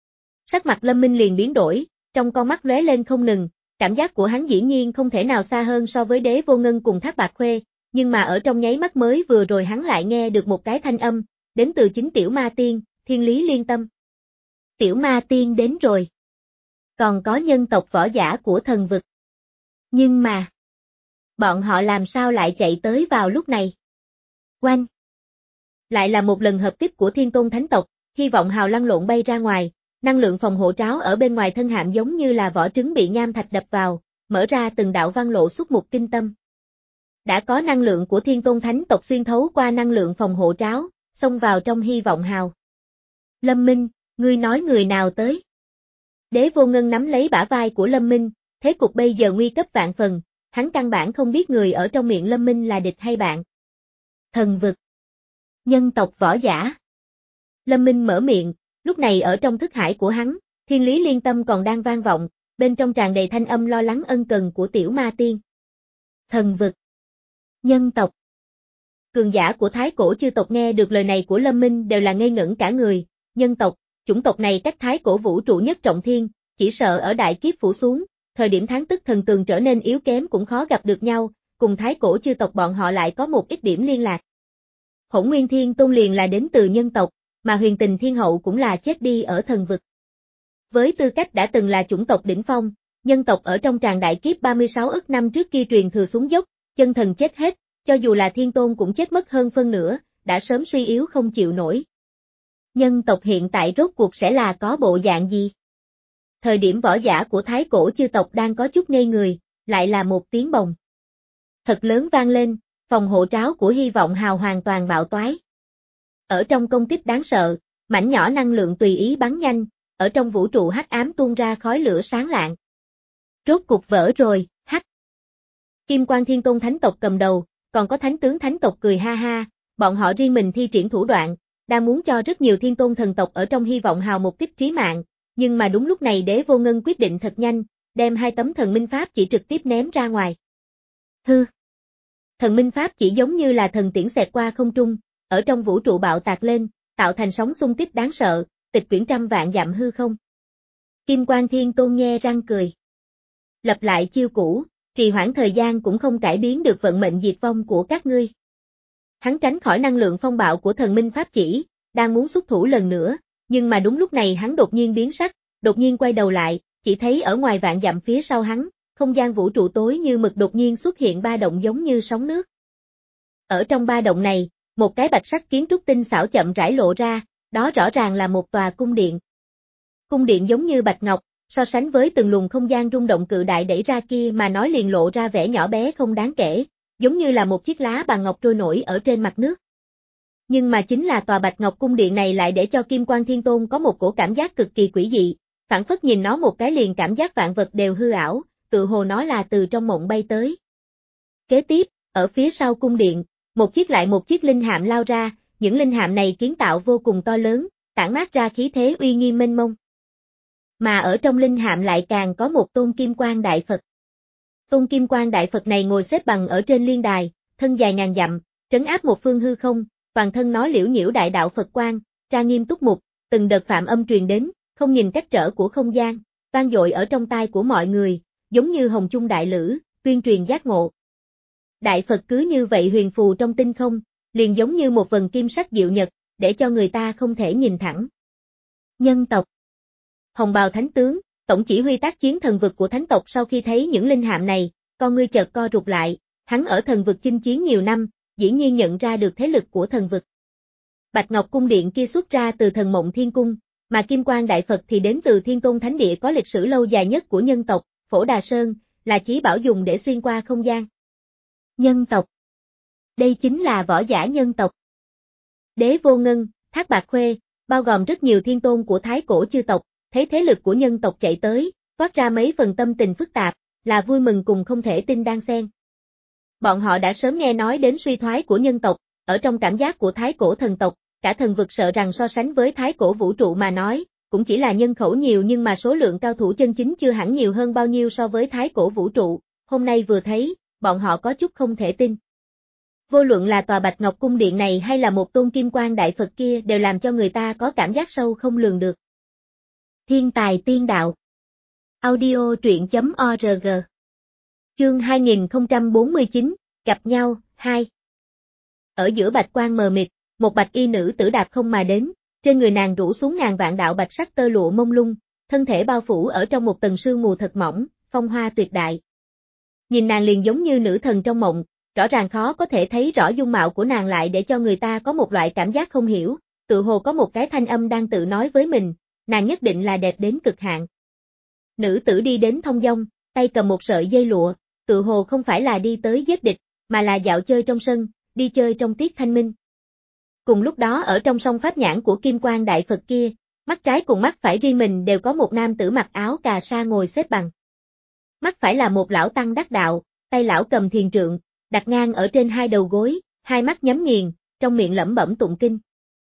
Sắc mặt Lâm Minh liền biến đổi, trong con mắt lóe lên không ngừng, cảm giác của hắn dĩ nhiên không thể nào xa hơn so với Đế Vô Ngân cùng Thác Bạt Khuê, nhưng mà ở trong nháy mắt mới vừa rồi hắn lại nghe được một cái thanh âm, đến từ chính Tiểu Ma Tiên, Thiên Lý Liên Tâm. Tiểu Ma Tiên đến rồi. Còn có nhân tộc võ giả của thần vực. Nhưng mà, bọn họ làm sao lại chạy tới vào lúc này? Oanh! Lại là một lần hợp kích của thiên tôn thánh tộc, hy vọng hào lăn lộn bay ra ngoài, năng lượng phòng hộ tráo ở bên ngoài thân hạm giống như là vỏ trứng bị nham thạch đập vào, mở ra từng đạo văn lộ xuất mục kinh tâm. Đã có năng lượng của thiên tôn thánh tộc xuyên thấu qua năng lượng phòng hộ tráo, xông vào trong hy vọng hào. Lâm Minh, ngươi nói người nào tới? Đế Vô Ngân nắm lấy bả vai của Lâm Minh, thế cục bây giờ nguy cấp vạn phần, hắn căn bản không biết người ở trong miệng Lâm Minh là địch hay bạn. Thần vực. Nhân tộc võ giả. Lâm Minh mở miệng, lúc này ở trong thức hải của hắn, Thiên Lý Liên Tâm còn đang vang vọng, bên trong tràn đầy thanh âm lo lắng ân cần của Tiểu Ma Tiên. Thần vực. Nhân tộc. Cường giả của thái cổ chư tộc nghe được lời này của Lâm Minh đều là ngây ngẩn cả người, nhân tộc, chủng tộc này cách thái cổ vũ trụ nhất trọng thiên, chỉ sợ ở đại kiếp phủ xuống, thời điểm tháng tức thần tường trở nên yếu kém cũng khó gặp được nhau, cùng thái cổ chư tộc bọn họ lại có một ít điểm liên lạc. Hỗn Nguyên Thiên Tôn liền là đến từ nhân tộc, mà Huyền Tình Thiên Hậu cũng là chết đi ở thần vực. Với tư cách đã từng là chủng tộc đỉnh phong, nhân tộc ở trong tràng đại kiếp ba mươi sáu ức năm trước kia truyền thừa xuống dốc, chân thần chết hết, cho dù là Thiên Tôn cũng chết mất hơn phân nửa, đã sớm suy yếu không chịu nổi. Nhân tộc hiện tại rốt cuộc sẽ là có bộ dạng gì? Thời điểm võ giả của thái cổ chư tộc đang có chút ngây người, lại là một tiếng bồng thật lớn vang lên, phòng hộ tráo của hy vọng hào hoàn toàn bạo toái. Ở trong công kích đáng sợ, mảnh nhỏ năng lượng tùy ý bắn nhanh, ở trong vũ trụ hắc ám tuôn ra khói lửa sáng lạng. Rốt cục vỡ rồi, hắc. Kim Quan Thiên Tôn thánh tộc cầm đầu, còn có thánh tướng thánh tộc cười ha ha, bọn họ riêng mình thi triển thủ đoạn, đang muốn cho rất nhiều thiên tôn thần tộc ở trong hy vọng hào một kích trí mạng, nhưng mà đúng lúc này Đế Vô Ngân quyết định thật nhanh, đem hai tấm thần minh pháp chỉ trực tiếp ném ra ngoài. Hư. Thần minh pháp chỉ giống như là thần tiễn xẹt qua không trung, ở trong vũ trụ bạo tạc lên, tạo thành sóng xung kích đáng sợ, tịch quyển trăm vạn dặm hư không. Kim Quan Thiên Tôn nhe răng cười. Lập lại chiêu cũ, trì hoãn thời gian cũng không cải biến được vận mệnh diệt vong của các ngươi. Hắn tránh khỏi năng lượng phong bạo của thần minh pháp chỉ, đang muốn xuất thủ lần nữa, nhưng mà đúng lúc này hắn đột nhiên biến sắc, đột nhiên quay đầu lại, chỉ thấy ở ngoài vạn dặm phía sau hắn, không gian vũ trụ tối như mực đột nhiên xuất hiện ba động giống như sóng nước. Ở trong ba động này, một cái bạch sắc kiến trúc tinh xảo chậm rãi lộ ra, đó rõ ràng là một tòa cung điện. Cung điện giống như bạch ngọc, so sánh với từng luồng không gian rung động cự đại đẩy ra kia mà nói liền lộ ra vẻ nhỏ bé không đáng kể, giống như là một chiếc lá bằng ngọc trôi nổi ở trên mặt nước. Nhưng mà chính là tòa bạch ngọc cung điện này lại để cho Kim Quan Thiên Tôn có một cổ cảm giác cực kỳ quỷ dị, phảng phất nhìn nó một cái liền cảm giác vạn vật đều hư ảo, tự hồ nó là từ trong mộng bay tới. Kế tiếp, ở phía sau cung điện, một chiếc lại một chiếc linh hạm lao ra, những linh hạm này kiến tạo vô cùng to lớn, tản mát ra khí thế uy nghiêm mênh mông. Mà ở trong linh hạm lại càng có một tôn Kim Quan Đại Phật. Tôn Kim Quan Đại Phật này ngồi xếp bằng ở trên liên đài, thân dài ngàn dặm, trấn áp một phương hư không, toàn thân nó liễu nhiễu đại đạo Phật quang, tra nghiêm túc mục, từng đợt phạm âm truyền đến, không nhìn cách trở của không gian, vang dội ở trong tai của mọi người, giống như hồng chung đại lữ, tuyên truyền giác ngộ. Đại Phật cứ như vậy huyền phù trong tinh không, liền giống như một vần kim sắc diệu nhật, để cho người ta không thể nhìn thẳng. Nhân tộc. Hồng bào thánh tướng, tổng chỉ huy tác chiến thần vực của thánh tộc sau khi thấy những linh hạm này, con ngươi chợt co rụt lại, hắn ở thần vực chinh chiến nhiều năm, dĩ nhiên nhận ra được thế lực của thần vực. Bạch Ngọc cung điện kia xuất ra từ thần mộng thiên cung, mà Kim Quan Đại Phật thì đến từ Thiên Tôn Thánh Địa có lịch sử lâu dài nhất của nhân tộc, Phổ Đà Sơn, là chí bảo dùng để xuyên qua không gian. Nhân tộc. Đây chính là võ giả nhân tộc. Đế Vô Ngân, Thác Bạt Khuê, bao gồm rất nhiều thiên tôn của thái cổ chư tộc, thấy thế lực của nhân tộc chạy tới, toát ra mấy phần tâm tình phức tạp, là vui mừng cùng không thể tin đan xen. Bọn họ đã sớm nghe nói đến suy thoái của nhân tộc, ở trong cảm giác của thái cổ thần tộc, cả thần vực sợ rằng so sánh với thái cổ vũ trụ mà nói, cũng chỉ là nhân khẩu nhiều nhưng mà số lượng cao thủ chân chính chưa hẳn nhiều hơn bao nhiêu so với thái cổ vũ trụ, hôm nay vừa thấy, bọn họ có chút không thể tin. Vô luận là tòa Bạch Ngọc cung điện này hay là một tôn Kim Quan Đại Phật kia đều làm cho người ta có cảm giác sâu không lường được. Thiên tài tiên đạo. Audio truyện chấm org. Chương hai nghìn không trăm bốn mươi chín, gặp nhau, hai. Ở giữa bạch quang mờ mịt, một bạch y nữ tử đạp không mà đến, trên người nàng rủ xuống ngàn vạn đạo bạch sắc tơ lụa mông lung, thân thể bao phủ ở trong một tầng sương mù thật mỏng, phong hoa tuyệt đại. Nhìn nàng liền giống như nữ thần trong mộng, rõ ràng khó có thể thấy rõ dung mạo của nàng lại để cho người ta có một loại cảm giác không hiểu, tự hồ có một cái thanh âm đang tự nói với mình, nàng nhất định là đẹp đến cực hạn. Nữ tử đi đến thông dong, tay cầm một sợi dây lụa, tự hồ không phải là đi tới giết địch, mà là dạo chơi trong sân, đi chơi trong tiết thanh minh. Cùng lúc đó ở trong song pháp nhãn của Kim Quan Đại Phật kia, mắt trái cùng mắt phải riêng mình đều có một nam tử mặc áo cà sa ngồi xếp bằng. Mắt phải là một lão tăng đắc đạo, tay lão cầm thiền trượng, đặt ngang ở trên hai đầu gối, hai mắt nhắm nghiền, trong miệng lẩm bẩm tụng kinh.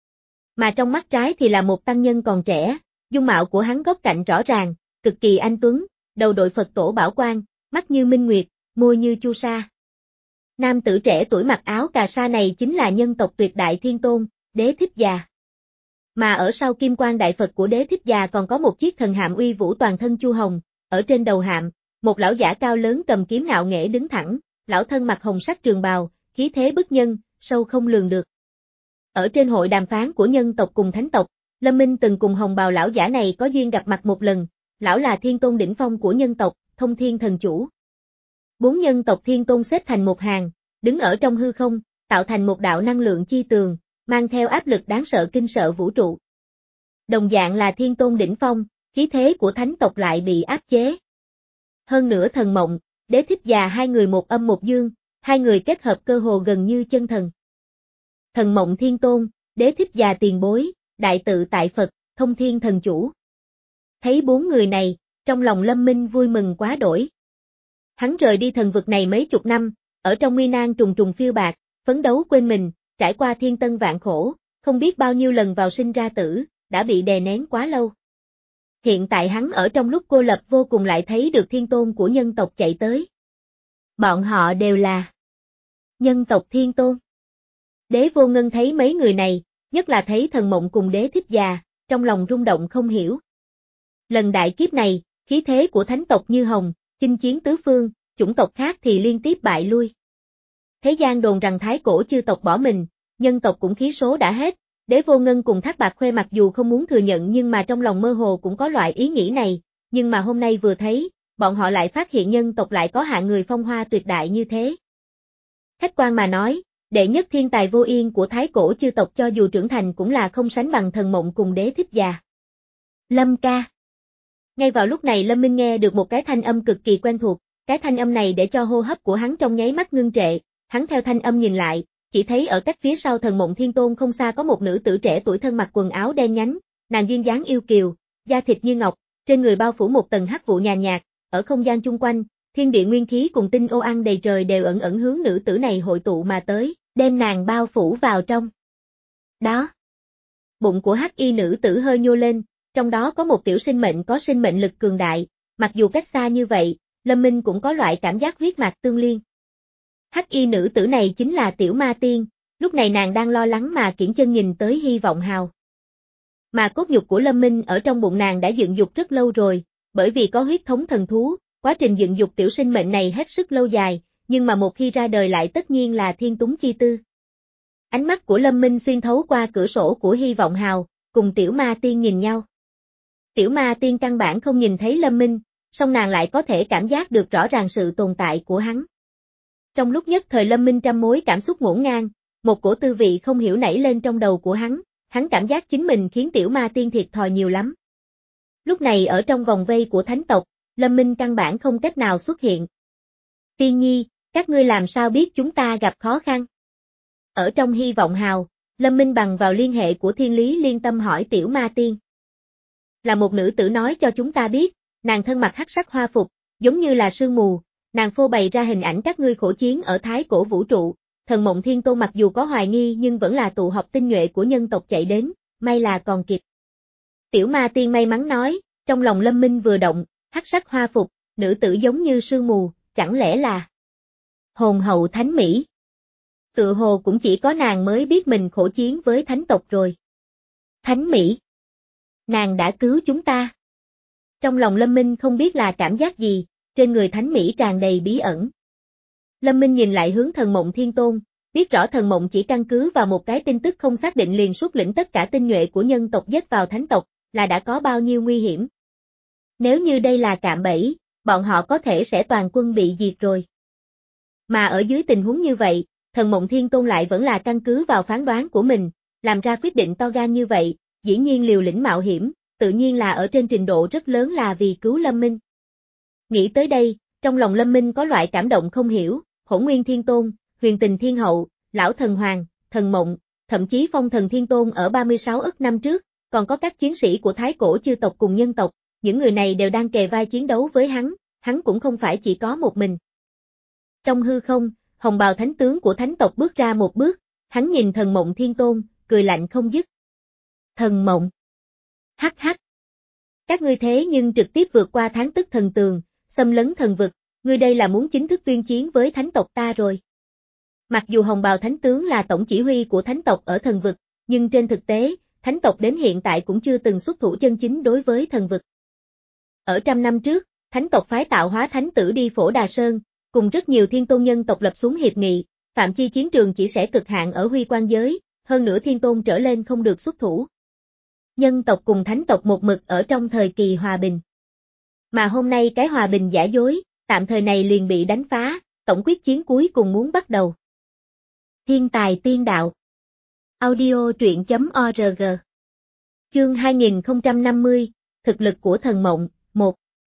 Mà trong mắt trái thì là một tăng nhân còn trẻ, dung mạo của hắn góc cạnh rõ ràng, cực kỳ anh tuấn, đầu đội Phật tổ bảo quan, mắt như minh nguyệt, môi như chu sa. Nam tử trẻ tuổi mặc áo cà sa này chính là nhân tộc tuyệt đại thiên tôn, Đế Thích Già. Mà ở sau Kim Quan Đại Phật của Đế Thích Già còn có một chiếc thần hạm uy vũ toàn thân chu hồng, ở trên đầu hạm, một lão giả cao lớn cầm kiếm ngạo nghễ đứng thẳng, lão thân mặc hồng sắc trường bào, khí thế bức nhân, sâu không lường được. Ở trên hội đàm phán của nhân tộc cùng thánh tộc, Lâm Minh từng cùng hồng bào lão giả này có duyên gặp mặt một lần, lão là thiên tôn đỉnh phong của nhân tộc, Thông Thiên Thần Chủ. Bốn nhân tộc thiên tôn xếp thành một hàng, đứng ở trong hư không, tạo thành một đạo năng lượng chi tường, mang theo áp lực đáng sợ kinh sợ vũ trụ. Đồng dạng là thiên tôn đỉnh phong, khí thế của thánh tộc lại bị áp chế. Hơn nữa thần mộng, Đế Thích Già hai người một âm một dương, hai người kết hợp cơ hồ gần như chân thần. Thần mộng thiên tôn, Đế Thích Già tiền bối, đại tự tại Phật, Thông Thiên Thần Chủ. Thấy bốn người này, trong lòng Lâm Minh vui mừng quá đổi. Hắn rời đi thần vực này mấy chục năm, ở trong nguy nan trùng trùng phiêu bạc, phấn đấu quên mình, trải qua thiên tân vạn khổ, không biết bao nhiêu lần vào sinh ra tử, đã bị đè nén quá lâu. Hiện tại hắn ở trong lúc cô lập vô cùng lại thấy được thiên tôn của nhân tộc chạy tới. Bọn họ đều là nhân tộc thiên tôn. Đế Vô Ngân thấy mấy người này, nhất là thấy thần mộng cùng Đế Thích Già, trong lòng rung động không hiểu. Lần đại kiếp này, khí thế của thánh tộc như hồng, chinh chiến tứ phương, chủng tộc khác thì liên tiếp bại lui. Thế gian đồn rằng thái cổ chư tộc bỏ mình, nhân tộc cũng khí số đã hết, Đế Vô Ngân cùng Thác Bạt Khuê mặc dù không muốn thừa nhận nhưng mà trong lòng mơ hồ cũng có loại ý nghĩ này, nhưng mà hôm nay vừa thấy, bọn họ lại phát hiện nhân tộc lại có hạng người phong hoa tuyệt đại như thế. Khách quan mà nói, đệ nhất thiên tài vô yên của thái cổ chư tộc cho dù trưởng thành cũng là không sánh bằng Thần Mộng cùng Đế Thích già. Lâm ca. Ngay vào lúc này Lâm Minh nghe được một cái thanh âm cực kỳ quen thuộc, cái thanh âm này để cho hô hấp của hắn trong nháy mắt ngưng trệ, hắn theo thanh âm nhìn lại, chỉ thấy ở cách phía sau Thần Mộng Thiên Tôn không xa có một nữ tử trẻ tuổi thân mặc quần áo đen nhánh, nàng duyên dáng yêu kiều, da thịt như ngọc, trên người bao phủ một tầng hắc vụ nhàn nhạt, ở không gian chung quanh, thiên địa nguyên khí cùng tinh ô ăn đầy trời đều ẩn ẩn hướng nữ tử này hội tụ mà tới, đem nàng bao phủ vào trong. Đó. Bụng của hắc y nữ tử hơi nhô lên, trong đó có một tiểu sinh mệnh có sinh mệnh lực cường đại, mặc dù cách xa như vậy, Lâm Minh cũng có loại cảm giác huyết mạch tương liên. Hắc y nữ tử này chính là Tiểu Ma Tiên, lúc này nàng đang lo lắng mà kiễng chân nhìn tới Hy Vọng Hào. Mà cốt nhục của Lâm Minh ở trong bụng nàng đã dựng dục rất lâu rồi, bởi vì có huyết thống thần thú, quá trình dựng dục tiểu sinh mệnh này hết sức lâu dài, nhưng mà một khi ra đời lại tất nhiên là thiên túng chi tư. Ánh mắt của Lâm Minh xuyên thấu qua cửa sổ của Hy Vọng Hào, cùng Tiểu Ma Tiên nhìn nhau. Tiểu Ma Tiên căn bản không nhìn thấy Lâm Minh, song nàng lại có thể cảm giác được rõ ràng sự tồn tại của hắn. Trong lúc nhất thời Lâm Minh trăm mối cảm xúc ngổn ngang, một cổ tư vị không hiểu nảy lên trong đầu của hắn, hắn cảm giác chính mình khiến Tiểu Ma Tiên thiệt thòi nhiều lắm. Lúc này ở trong vòng vây của thánh tộc, Lâm Minh căn bản không cách nào xuất hiện. Tiên nhi, các ngươi làm sao biết chúng ta gặp khó khăn? Ở trong Hy Vọng Hào, Lâm Minh bằng vào liên hệ của Thiên Lý Liên Tâm hỏi Tiểu Ma Tiên. Là một nữ tử nói cho chúng ta biết, nàng thân mặc hắc sắc hoa phục, giống như là sương mù, nàng phô bày ra hình ảnh các ngươi khổ chiến ở thái cổ vũ trụ, Thần Mộng Thiên Tôn mặc dù có hoài nghi nhưng vẫn là tụ họp tinh nhuệ của nhân tộc chạy đến, may là còn kịp. Tiểu Ma Tiên may mắn nói, trong lòng Lâm Minh vừa động, hắc sắc hoa phục, nữ tử giống như sương mù, chẳng lẽ là hồn hậu thánh mỹ? Tự hồ cũng chỉ có nàng mới biết mình khổ chiến với thánh tộc rồi. Thánh mỹ? Nàng đã cứu chúng ta. Trong lòng Lâm Minh không biết là cảm giác gì, trên người thánh mỹ tràn đầy bí ẩn. Lâm Minh nhìn lại hướng Thần Mộng Thiên Tôn, biết rõ Thần Mộng chỉ căn cứ vào một cái tin tức không xác định liền xuất lĩnh tất cả tinh nhuệ của nhân tộc dết vào thánh tộc, là đã có bao nhiêu nguy hiểm. Nếu như đây là cạm bẫy, bọn họ có thể sẽ toàn quân bị diệt rồi. Mà ở dưới tình huống như vậy, Thần Mộng Thiên Tôn lại vẫn là căn cứ vào phán đoán của mình, làm ra quyết định to gan như vậy, dĩ nhiên liều lĩnh mạo hiểm, tự nhiên là ở trên trình độ rất lớn là vì cứu Lâm Minh. Nghĩ tới đây, trong lòng Lâm Minh có loại cảm động không hiểu, Hỗn Nguyên Thiên Tôn, Huyền Tình Thiên Hậu, Lão Thần Hoàng, Thần Mộng, thậm chí Phong Thần Thiên Tôn ở ba mươi sáu ức năm trước, còn có các chiến sĩ của thái cổ chư tộc cùng nhân tộc, những người này đều đang kề vai chiến đấu với hắn, hắn cũng không phải chỉ có một mình. Trong hư không, hồng bào thánh tướng của thánh tộc bước ra một bước, hắn nhìn Thần Mộng Thiên Tôn, cười lạnh không dứt. Thần Mộng. Hắc hắc. Các ngươi thế nhưng trực tiếp vượt qua tháng tức thần tường, xâm lấn thần vực, ngươi đây là muốn chính thức tuyên chiến với thánh tộc ta rồi. Mặc dù hồng bào thánh tướng là tổng chỉ huy của thánh tộc ở thần vực, nhưng trên thực tế, thánh tộc đến hiện tại cũng chưa từng xuất thủ chân chính đối với thần vực. Ở trăm năm trước, thánh tộc phái tạo hóa thánh tử đi Phổ Đà Sơn, cùng rất nhiều thiên tôn nhân tộc lập xuống hiệp nghị, phạm chi chiến trường chỉ sẽ cực hạn ở huy quan giới, hơn nữa thiên tôn trở lên không được xuất thủ. Nhân tộc cùng thánh tộc một mực ở trong thời kỳ hòa bình. Mà hôm nay cái hòa bình giả dối, tạm thời này liền bị đánh phá, tổng quyết chiến cuối cùng muốn bắt đầu. Thiên tài tiên đạo. Audio truyện chấm org. Chương hai nghìn không trăm năm mươi, thực lực của Thần Mộng, một.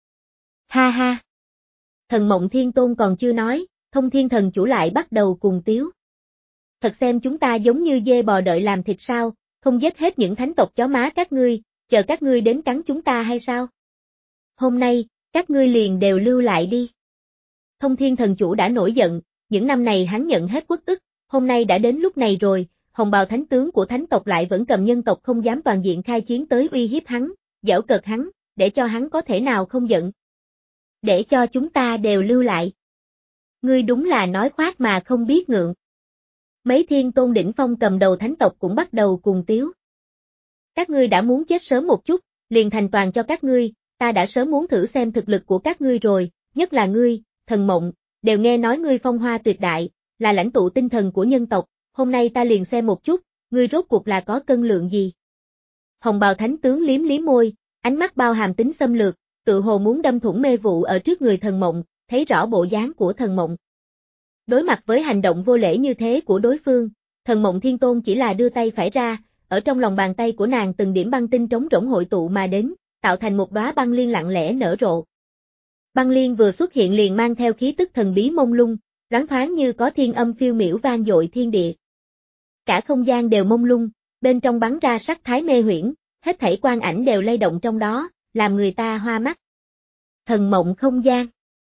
Ha ha. Thần Mộng Thiên Tôn còn chưa nói, Thông Thiên Thần Chủ lại bắt đầu cùng tiếu. Thật xem chúng ta giống như dê bò đợi làm thịt sao, không giết hết những thánh tộc chó má các ngươi, chờ các ngươi đến cắn chúng ta hay sao? Hôm nay, các ngươi liền đều lưu lại đi. Thông Thiên Thần Chủ đã nổi giận, những năm này hắn nhận hết uất ức, hôm nay đã đến lúc này rồi, hồng bào thánh tướng của thánh tộc lại vẫn cầm nhân tộc không dám toàn diện khai chiến tới uy hiếp hắn, giễu cợt hắn, để cho hắn có thể nào không giận. Để cho chúng ta đều lưu lại. Ngươi đúng là nói khoác mà không biết ngượng. Mấy thiên tôn đỉnh phong cầm đầu thánh tộc cũng bắt đầu cùng tiếu. Các ngươi đã muốn chết sớm một chút, liền thành toàn cho các ngươi, ta đã sớm muốn thử xem thực lực của các ngươi rồi, nhất là ngươi, Thần Mộng, đều nghe nói ngươi phong hoa tuyệt đại, là lãnh tụ tinh thần của nhân tộc, hôm nay ta liền xem một chút, ngươi rốt cuộc là có cân lượng gì. Hồng bào thánh tướng liếm liếm môi, ánh mắt bao hàm tính xâm lược, tự hồ muốn đâm thủng mê vụ ở trước người thần mộng, thấy rõ bộ dáng của thần mộng. Đối mặt với hành động vô lễ như thế của đối phương, thần mộng thiên tôn chỉ là đưa tay phải ra, ở trong lòng bàn tay của nàng từng điểm băng tinh trống rỗng hội tụ mà đến, tạo thành một đóa băng liên lặng lẽ nở rộ. Băng liên vừa xuất hiện liền mang theo khí tức thần bí mông lung, loáng thoáng như có thiên âm phiêu miểu vang dội thiên địa. Cả không gian đều mông lung, bên trong bắn ra sắc thái mê huyễn, hết thảy quang ảnh đều lay động trong đó, làm người ta hoa mắt. Thần mộng không gian.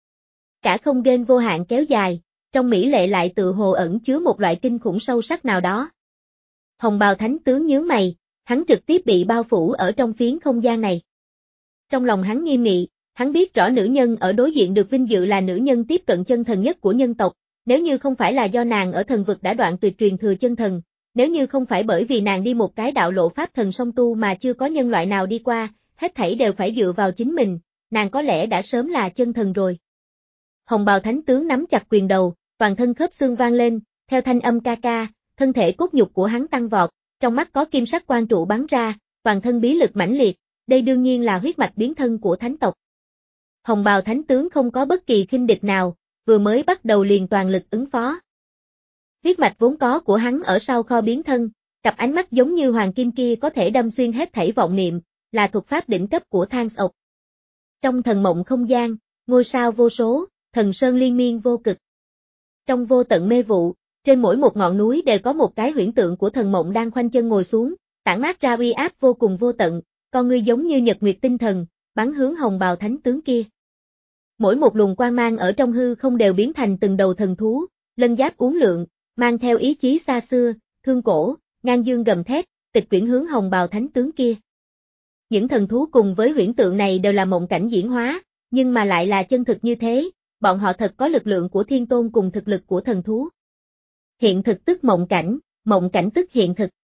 Cả không gian vô hạn kéo dài, trong mỹ lệ lại tự hồ ẩn chứa một loại kinh khủng sâu sắc nào đó. Hồng bào thánh tướng nhướng mày, hắn trực tiếp bị bao phủ ở trong phiến không gian này. Trong lòng hắn nghiêm nghị, hắn biết rõ nữ nhân ở đối diện được vinh dự là nữ nhân tiếp cận chân thần nhất của nhân tộc, nếu như không phải là do nàng ở thần vực đã đoạn tuyệt truyền thừa chân thần, nếu như không phải bởi vì nàng đi một cái đạo lộ pháp thần song tu mà chưa có nhân loại nào đi qua, hết thảy đều phải dựa vào chính mình, nàng có lẽ đã sớm là chân thần rồi. Hồng bào thánh tướng nắm chặt quyền đầu, toàn thân khớp xương vang lên, theo thanh âm ca ca, thân thể cốt nhục của hắn tăng vọt, trong mắt có kim sắc quang trụ bắn ra, toàn thân bí lực mãnh liệt, đây đương nhiên là huyết mạch biến thân của thánh tộc. Hồng bào thánh tướng không có bất kỳ khinh địch nào, vừa mới bắt đầu liền toàn lực ứng phó. Huyết mạch vốn có của hắn ở sau kho biến thân, cặp ánh mắt giống như hoàng kim kia có thể đâm xuyên hết thảy vọng niệm, là thuật pháp đỉnh cấp của Thans ộc. Trong thần mộng không gian, ngôi sao vô số, thần sơn liên miên vô cực. Trong vô tận mê vụ, trên mỗi một ngọn núi đều có một cái huyễn tượng của thần mộng đang khoanh chân ngồi xuống, tản mát ra uy áp vô cùng vô tận, con ngươi giống như nhật nguyệt tinh thần, bắn hướng hồng bào thánh tướng kia. Mỗi một luồng quang mang ở trong hư không đều biến thành từng đầu thần thú, lân giáp uốn lượn, mang theo ý chí xa xưa, thương cổ, ngang dương gầm thét, tịch quyển hướng hồng bào thánh tướng kia. Những thần thú cùng với huyễn tượng này đều là mộng cảnh diễn hóa, nhưng mà lại là chân thực như thế, bọn họ thật có lực lượng của thiên tôn cùng thực lực của thần thú. Hiện thực tức mộng cảnh, mộng cảnh tức hiện thực.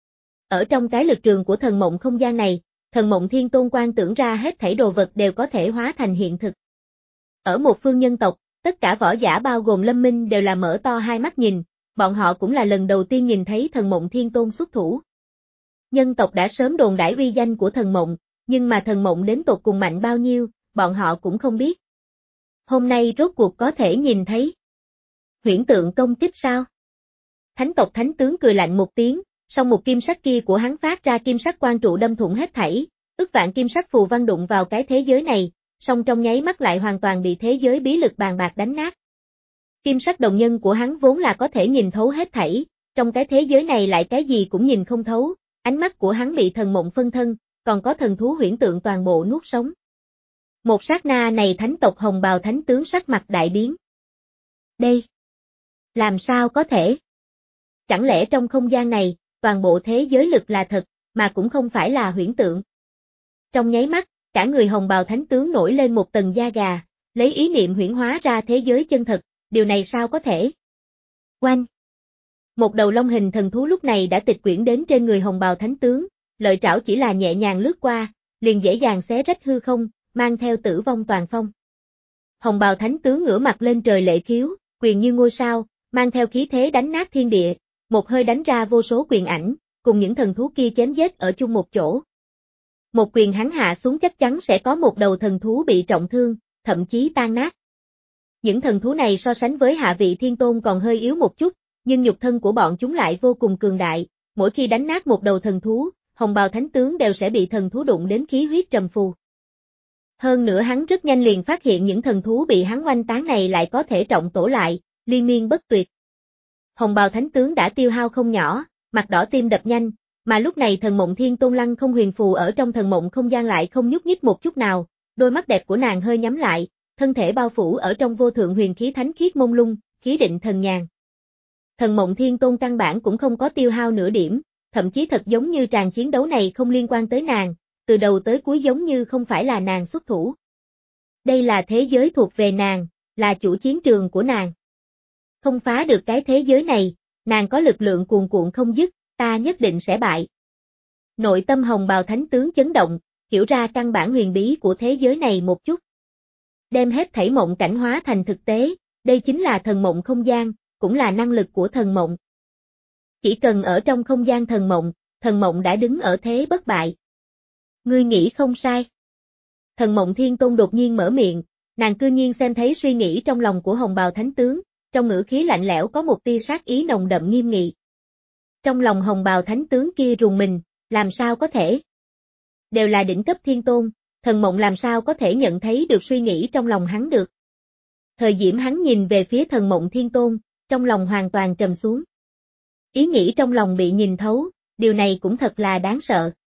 Ở trong cái lực trường của thần mộng không gian này, thần mộng thiên tôn quan tưởng ra hết thảy đồ vật đều có thể hóa thành hiện thực. Ở một phương nhân tộc, tất cả võ giả bao gồm Lâm Minh đều là mở to hai mắt nhìn, bọn họ cũng là lần đầu tiên nhìn thấy thần mộng thiên tôn xuất thủ. Nhân tộc đã sớm đồn đãi uy danh của thần mộng, nhưng mà thần mộng đến tột cùng mạnh bao nhiêu, bọn họ cũng không biết. Hôm nay rốt cuộc có thể nhìn thấy. Huyễn tượng công kích sao? Thánh tộc thánh tướng cười lạnh một tiếng, song một kim sắc kia của hắn phát ra kim sắc quang trụ đâm thủng hết thảy, ức vạn kim sắc phù văn đụng vào cái thế giới này, song trong nháy mắt lại hoàn toàn bị thế giới bí lực bàn bạc đánh nát. Kim sắc đồng nhân của hắn vốn là có thể nhìn thấu hết thảy, trong cái thế giới này lại cái gì cũng nhìn không thấu, ánh mắt của hắn bị thần mộng phân thân, còn có thần thú huyễn tượng toàn bộ nuốt sống. Một sát na này thánh tộc hồng bào thánh tướng sắc mặt đại biến. Đây! Làm sao có thể? Chẳng lẽ trong không gian này, toàn bộ thế giới lực là thật, mà cũng không phải là huyễn tượng? Trong nháy mắt, cả người hồng bào thánh tướng nổi lên một tầng da gà, lấy ý niệm huyễn hóa ra thế giới chân thật, điều này sao có thể? Oanh! Một đầu long hình thần thú lúc này đã tịch quyển đến trên người hồng bào thánh tướng, lợi trảo chỉ là nhẹ nhàng lướt qua, liền dễ dàng xé rách hư không, mang theo tử vong toàn phong. Hồng bào thánh tướng ngửa mặt lên trời lệ khiếu, quyền như ngôi sao, mang theo khí thế đánh nát thiên địa, một hơi đánh ra vô số quyền ảnh, cùng những thần thú kia chém giết ở chung một chỗ. Một quyền hắn hạ xuống chắc chắn sẽ có một đầu thần thú bị trọng thương, thậm chí tan nát. Những thần thú này so sánh với hạ vị thiên tôn còn hơi yếu một chút, nhưng nhục thân của bọn chúng lại vô cùng cường đại, mỗi khi đánh nát một đầu thần thú, hồng bào thánh tướng đều sẽ bị thần thú đụng đến khí huyết trầm phù. Hơn nữa hắn rất nhanh liền phát hiện những thần thú bị hắn oanh tán này lại có thể trọng tổ lại, liên miên bất tuyệt. Hồng bào thánh tướng đã tiêu hao không nhỏ, mặt đỏ tim đập nhanh, mà lúc này thần mộng thiên tôn lăng không huyền phù ở trong thần mộng không gian lại không nhúc nhích một chút nào, đôi mắt đẹp của nàng hơi nhắm lại, thân thể bao phủ ở trong vô thượng huyền khí thánh khiết mông lung, khí định thần nhàn. Thần mộng thiên tôn căn bản cũng không có tiêu hao nửa điểm, thậm chí thật giống như tràng chiến đấu này không liên quan tới nàng, từ đầu tới cuối giống như không phải là nàng xuất thủ. Đây là thế giới thuộc về nàng, là chủ chiến trường của nàng. Không phá được cái thế giới này, nàng có lực lượng cuồn cuộn không dứt, ta nhất định sẽ bại. Nội tâm hồng bào thánh tướng chấn động, hiểu ra căn bản huyền bí của thế giới này một chút. Đem hết thảy mộng cảnh hóa thành thực tế, đây chính là thần mộng không gian, cũng là năng lực của thần mộng. Chỉ cần ở trong không gian thần mộng, thần mộng đã đứng ở thế bất bại. Ngươi nghĩ không sai. Thần Mộng Thiên Tôn đột nhiên mở miệng, nàng cư nhiên xem thấy suy nghĩ trong lòng của Hồng Bào Thánh Tướng, trong ngữ khí lạnh lẽo có một tia sát ý nồng đậm nghiêm nghị. Trong lòng Hồng Bào Thánh Tướng kia rùng mình, làm sao có thể? Đều là đỉnh cấp thiên tôn, Thần Mộng làm sao có thể nhận thấy được suy nghĩ trong lòng hắn được. Thời Diễm hắn nhìn về phía Thần Mộng Thiên Tôn, trong lòng hoàn toàn trầm xuống. Ý nghĩ trong lòng bị nhìn thấu, điều này cũng thật là đáng sợ.